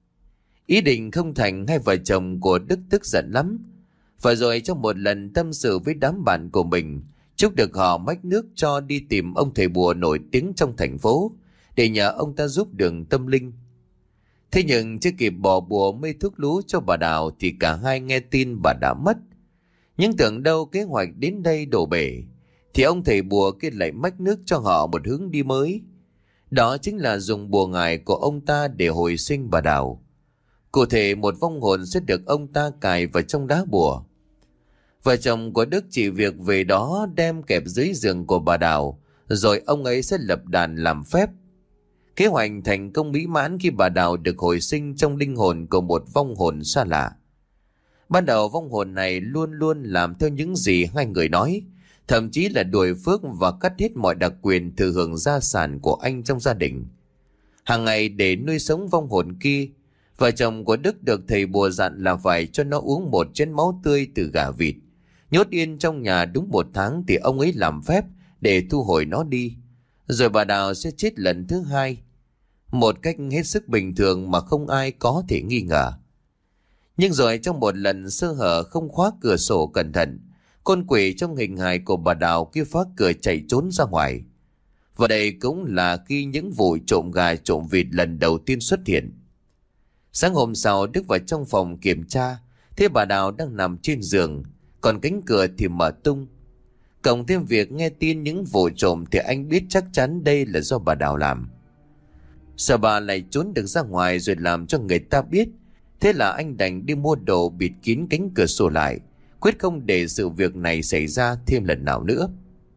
Ý định không thành, hai vợ chồng của Đức tức giận lắm. Và rồi trong một lần tâm sự với đám bạn của mình, Trúc được họ mách nước cho đi tìm ông thầy bùa nổi tiếng trong thành phố để nhờ ông ta giúp đường tâm linh. Thế nhưng chưa kịp bỏ bùa mê thuốc lú cho bà Đào thì cả hai nghe tin bà đã mất. Nhưng tưởng đâu kế hoạch đến đây đổ bể, thì ông thầy bùa kia lại mách nước cho họ một hướng đi mới. Đó chính là dùng bùa ngải của ông ta để hồi sinh bà Đào. Cụ thể một vong hồn sẽ được ông ta cài vào trong đá bùa. Vợ chồng của Đức chỉ việc về đó đem kẹp dưới giường của bà Đào, rồi ông ấy sẽ lập đàn làm phép. Kế hoạch thành công mỹ mãn khi bà Đào được hồi sinh trong linh hồn của một vong hồn xa lạ. Ban đầu vong hồn này luôn luôn làm theo những gì hai người nói, thậm chí là đuổi Phước và cắt hết mọi đặc quyền thừa hưởng gia sản của anh trong gia đình. Hàng ngày để nuôi sống vong hồn kia, vợ chồng của Đức được thầy bùa dặn là phải cho nó uống một chén máu tươi từ gà vịt, nhốt yên trong nhà đúng 1 tháng thì ông ấy làm phép để thu hồi nó đi. Rồi bà Đào sẽ chết lần thứ 2, một cách hết sức bình thường mà không ai có thể nghi ngờ. Nhưng rồi trong một lần sơ hở không khóa cửa sổ cẩn thận, con quỷ trong hình hài của bà Đào kia phá cửa chạy trốn ra ngoài. Và đây cũng là khi những vụ trộm gà trộm vịt lần đầu tiên xuất hiện. Sáng hôm sau, Đức vào trong phòng kiểm tra, thấy bà Đào đang nằm trên giường, còn cánh cửa thì mở tung. Cộng thêm việc nghe tin những vụ trộm thì anh biết chắc chắn đây là do bà Đào làm. Sợ bà lại trốn được ra ngoài rồi làm cho người ta biết, thế là anh đành đi mua đồ bịt kín cánh cửa sổ lại, quyết không để sự việc này xảy ra thêm lần nào nữa.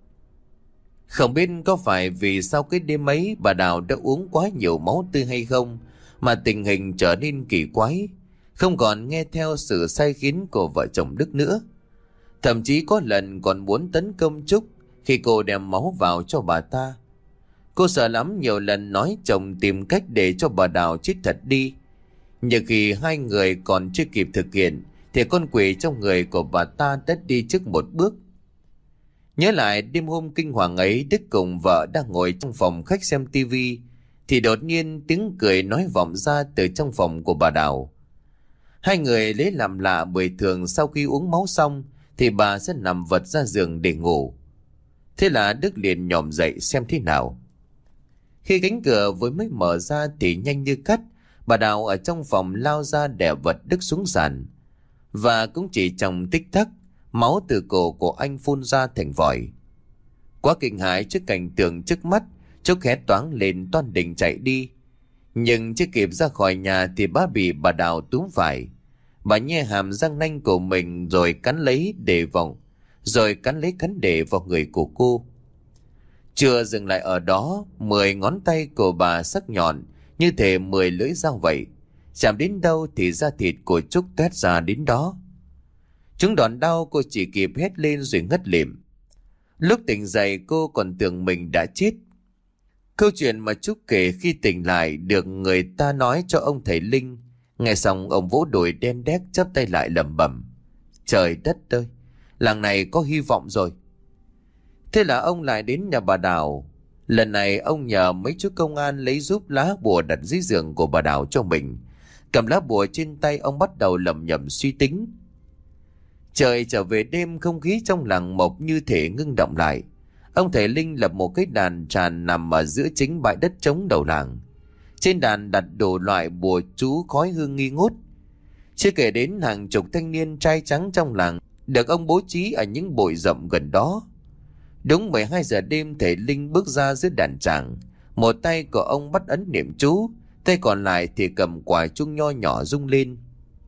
Không biết có phải vì sau cái đêm ấy bà Đào đã uống quá nhiều máu tươi hay không mà tình hình trở nên kỳ quái, không còn nghe theo sự sai khiến của vợ chồng Đức nữa. Thậm chí có lần còn muốn tấn công Trúc khi cô đem máu vào cho bà ta. Cô sợ lắm, nhiều lần nói chồng tìm cách để cho bà Đào chết thật đi. Nhưng khi hai người còn chưa kịp thực hiện thì con quỷ trong người của bà ta đã đi trước một bước. Nhớ lại đêm hôm kinh hoàng ấy, Đức cùng vợ đang ngồi trong phòng khách xem tivi thì đột nhiên tiếng cười nói vọng ra từ trong phòng của bà Đào. Hai người lấy làm lạ bởi thường sau khi uống máu xong thì bà sẽ nằm vật ra giường để ngủ. Thế là Đức liền nhòm dậy xem thế nào. Khi cánh cửa vừa mới mở ra thì nhanh như cắt, bà Đào ở trong phòng lao ra đè vật Đức xuống sàn. Và cũng chỉ trong tích tắc, máu từ cổ của anh phun ra thành vòi. Quá kinh hãi trước cảnh tượng trước mắt, Trúc hét toáng lên toan định chạy đi. Nhưng chưa kịp ra khỏi nhà thì bị bà Đào túm phải. Bà nhe hàm răng nanh của mình rồi cắn lấy cắn để vào người của cô. Chưa dừng lại ở đó, 10 ngón tay của bà sắc nhọn như thể 10 lưỡi dao vậy. Chạm đến đâu thì da thịt của Trúc toét ra đến đó. Chúng đòn đau, cô chỉ kịp hét lên rồi ngất lịm. Lúc tỉnh dậy cô còn tưởng mình đã chết. Câu chuyện mà Trúc kể khi tỉnh lại được người ta nói cho ông thầy Linh. Nghe xong ông vỗ đùi đen đét chắp tay lại lẩm bẩm: Trời đất ơi, làng này có hy vọng rồi. Thế là ông lại đến nhà bà Đào. Lần này ông nhờ mấy chú công an lấy giúp lá bùa đặt dưới giường của bà Đào cho mình. Cầm lá bùa trên tay, ông bắt đầu lẩm nhẩm suy tính. Trời trở về đêm, không khí trong làng mộc như thể ngưng động lại. Ông thầy Linh lập một cái đàn tràn nằm ở giữa chính bãi đất trống đầu làng. Trên đàn đặt đủ loại bùa chú khói hương nghi ngút. Chưa kể đến hàng chục thanh niên trai trắng trong làng được ông bố trí ở những bụi rậm gần đó. Đúng 12 giờ đêm, thầy Linh bước ra giữa đàn tràng. Một tay của ông bắt ấn niệm chú, tay còn lại thì cầm quả chuông nho nhỏ rung lên.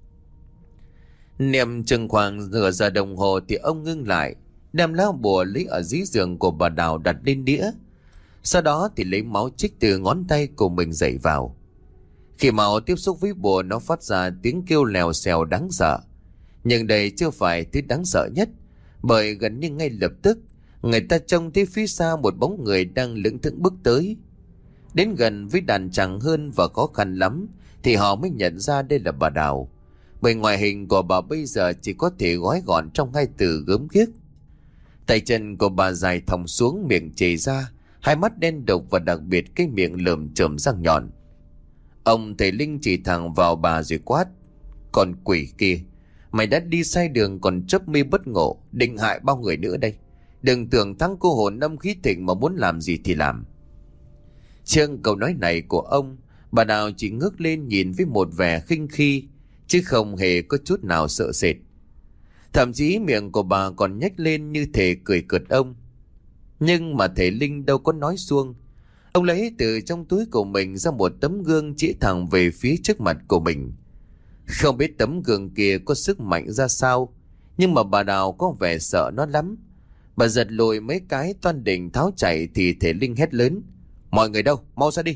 Niệm chừng khoảng nửa giờ đồng hồ thì ông ngưng lại, đem lá bùa lấy ở dưới giường của bà Đào đặt lên đĩa. Sau đó thì lấy máu chích từ ngón tay của mình dậy vào. Khi máu tiếp xúc với bùa, nó phát ra tiếng kêu lèo xèo đáng sợ. Nhưng đây chưa phải thứ đáng sợ nhất, bởi gần như ngay lập tức người ta trông thấy phía xa một bóng người đang lững thững bước tới. Đến gần với đàn tràng hơn và khó khăn lắm thì họ mới nhận ra đây là bà Đào, bởi ngoại hình của bà bây giờ chỉ có thể gói gọn trong hai từ gớm ghiếc. Tay chân của bà dài thòng xuống, miệng chảy ra, hai mắt đen độc và đặc biệt cái miệng lởm chởm răng nhọn. Ông thầy Linh chỉ thẳng vào bà rồi quát: "Con quỷ kia, mày đã đi sai đường còn chấp mê bất ngộ, định hại bao người nữa đây. Đừng tưởng thắng cô hồn âm khí thịnh mà muốn làm gì thì làm." Trước câu nói này của ông, bà Đào chỉ ngước lên nhìn với một vẻ khinh khi, chứ không hề có chút nào sợ sệt. Thậm chí miệng của bà còn nhếch lên như thể cười cợt ông. Nhưng mà thầy Linh đâu có nói suông. Ông lấy từ trong túi của mình ra một tấm gương chỉ thẳng về phía trước mặt của mình. Không biết tấm gương kia có sức mạnh ra sao, nhưng mà bà Đào có vẻ sợ nó lắm. Bà giật lùi mấy cái toan định tháo chạy thì thầy Linh hét lớn: "Mọi người đâu, mau ra đi!"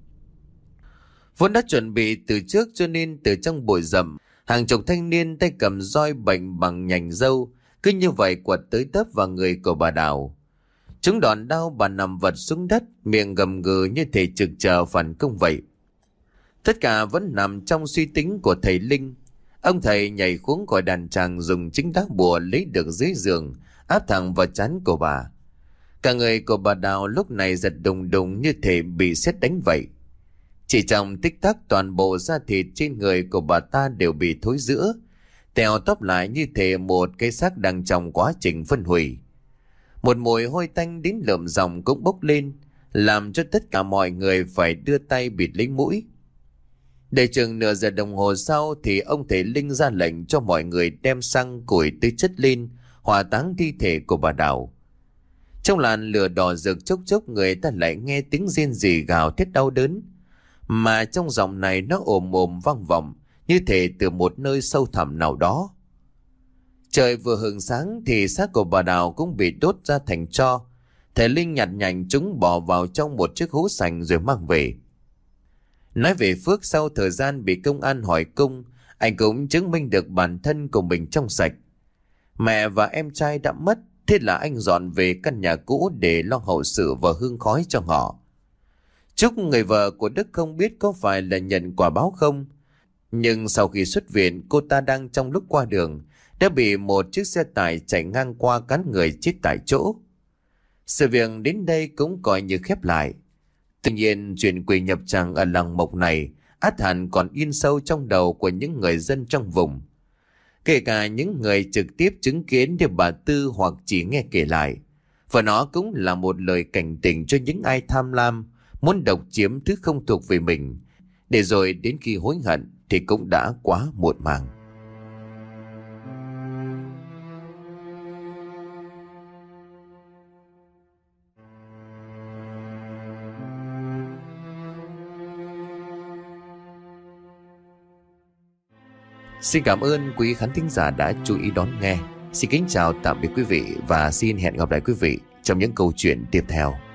Vốn đã chuẩn bị từ trước cho nên từ trong bụi rậm, hàng chục thanh niên tay cầm roi bệnh bằng nhành dâu cứ như vậy quật tới tấp vào người của bà Đào. Chúng đòn đau bà nằm vật xuống đất, miệng gầm gừ như thể trực chờ phản công vậy. Tất cả vẫn nằm trong suy tính của thầy Linh. Ông thầy nhảy xuống khỏi đàn tràng, dùng chính đá bùa lấy được dưới giường áp thẳng vào trán của bà. Cả người của bà Đào lúc này giật đùng đùng như thể bị sét đánh vậy. Chỉ trong tích tắc, toàn bộ da thịt trên người của bà ta đều bị thối rữa, tèo tóp lại như thể một cái xác đang trong quá trình phân hủy. Một mùi hôi tanh đến lợm giọng cũng bốc lên, làm cho tất cả mọi người phải đưa tay bịt lấy mũi. Để chừng nửa giờ đồng hồ sau thì ông thầy Linh ra lệnh cho mọi người đem xăng củi tới chất lên hỏa táng thi thể của bà Đào. Trong làn lửa đỏ rực, chốc chốc người ta lại nghe tiếng rên rỉ gào thét đau đớn, mà trong giọng này nó ồm ồm vang vọng như thể từ một nơi sâu thẳm nào đó. Trời vừa hừng sáng thì xác của bà Đào cũng bị đốt ra thành tro. Thầy Linh nhặt nhạnh chúng bỏ vào trong một chiếc hũ sành rồi mang về. Nói về Phước, sau thời gian bị công an hỏi cung, anh cũng chứng minh được bản thân của mình trong sạch. Mẹ và em trai đã mất, thế là anh dọn về căn nhà cũ để lo hậu sự và hương khói cho họ. Trúc, người vợ của Đức, không biết có phải là nhận quả báo không, nhưng sau khi xuất viện, cô ta đang trong lúc qua đường đã bị một chiếc xe tải chạy ngang qua cán người chết tại chỗ. Sự việc đến đây cũng coi như khép lại. Tuy nhiên, chuyện quỷ nhập tràng ở làng Mộc này ắt hẳn còn in sâu trong đầu của những người dân trong vùng, kể cả những người trực tiếp chứng kiến như bà Tư hoặc chỉ nghe kể lại. Và nó cũng là một lời cảnh tỉnh cho những ai tham lam, muốn độc chiếm thứ không thuộc về mình, để rồi đến khi hối hận thì cũng đã quá muộn màng. Xin cảm ơn quý khán thính giả đã chú ý đón nghe. Xin kính chào tạm biệt quý vị và xin hẹn gặp lại quý vị trong những câu chuyện tiếp theo.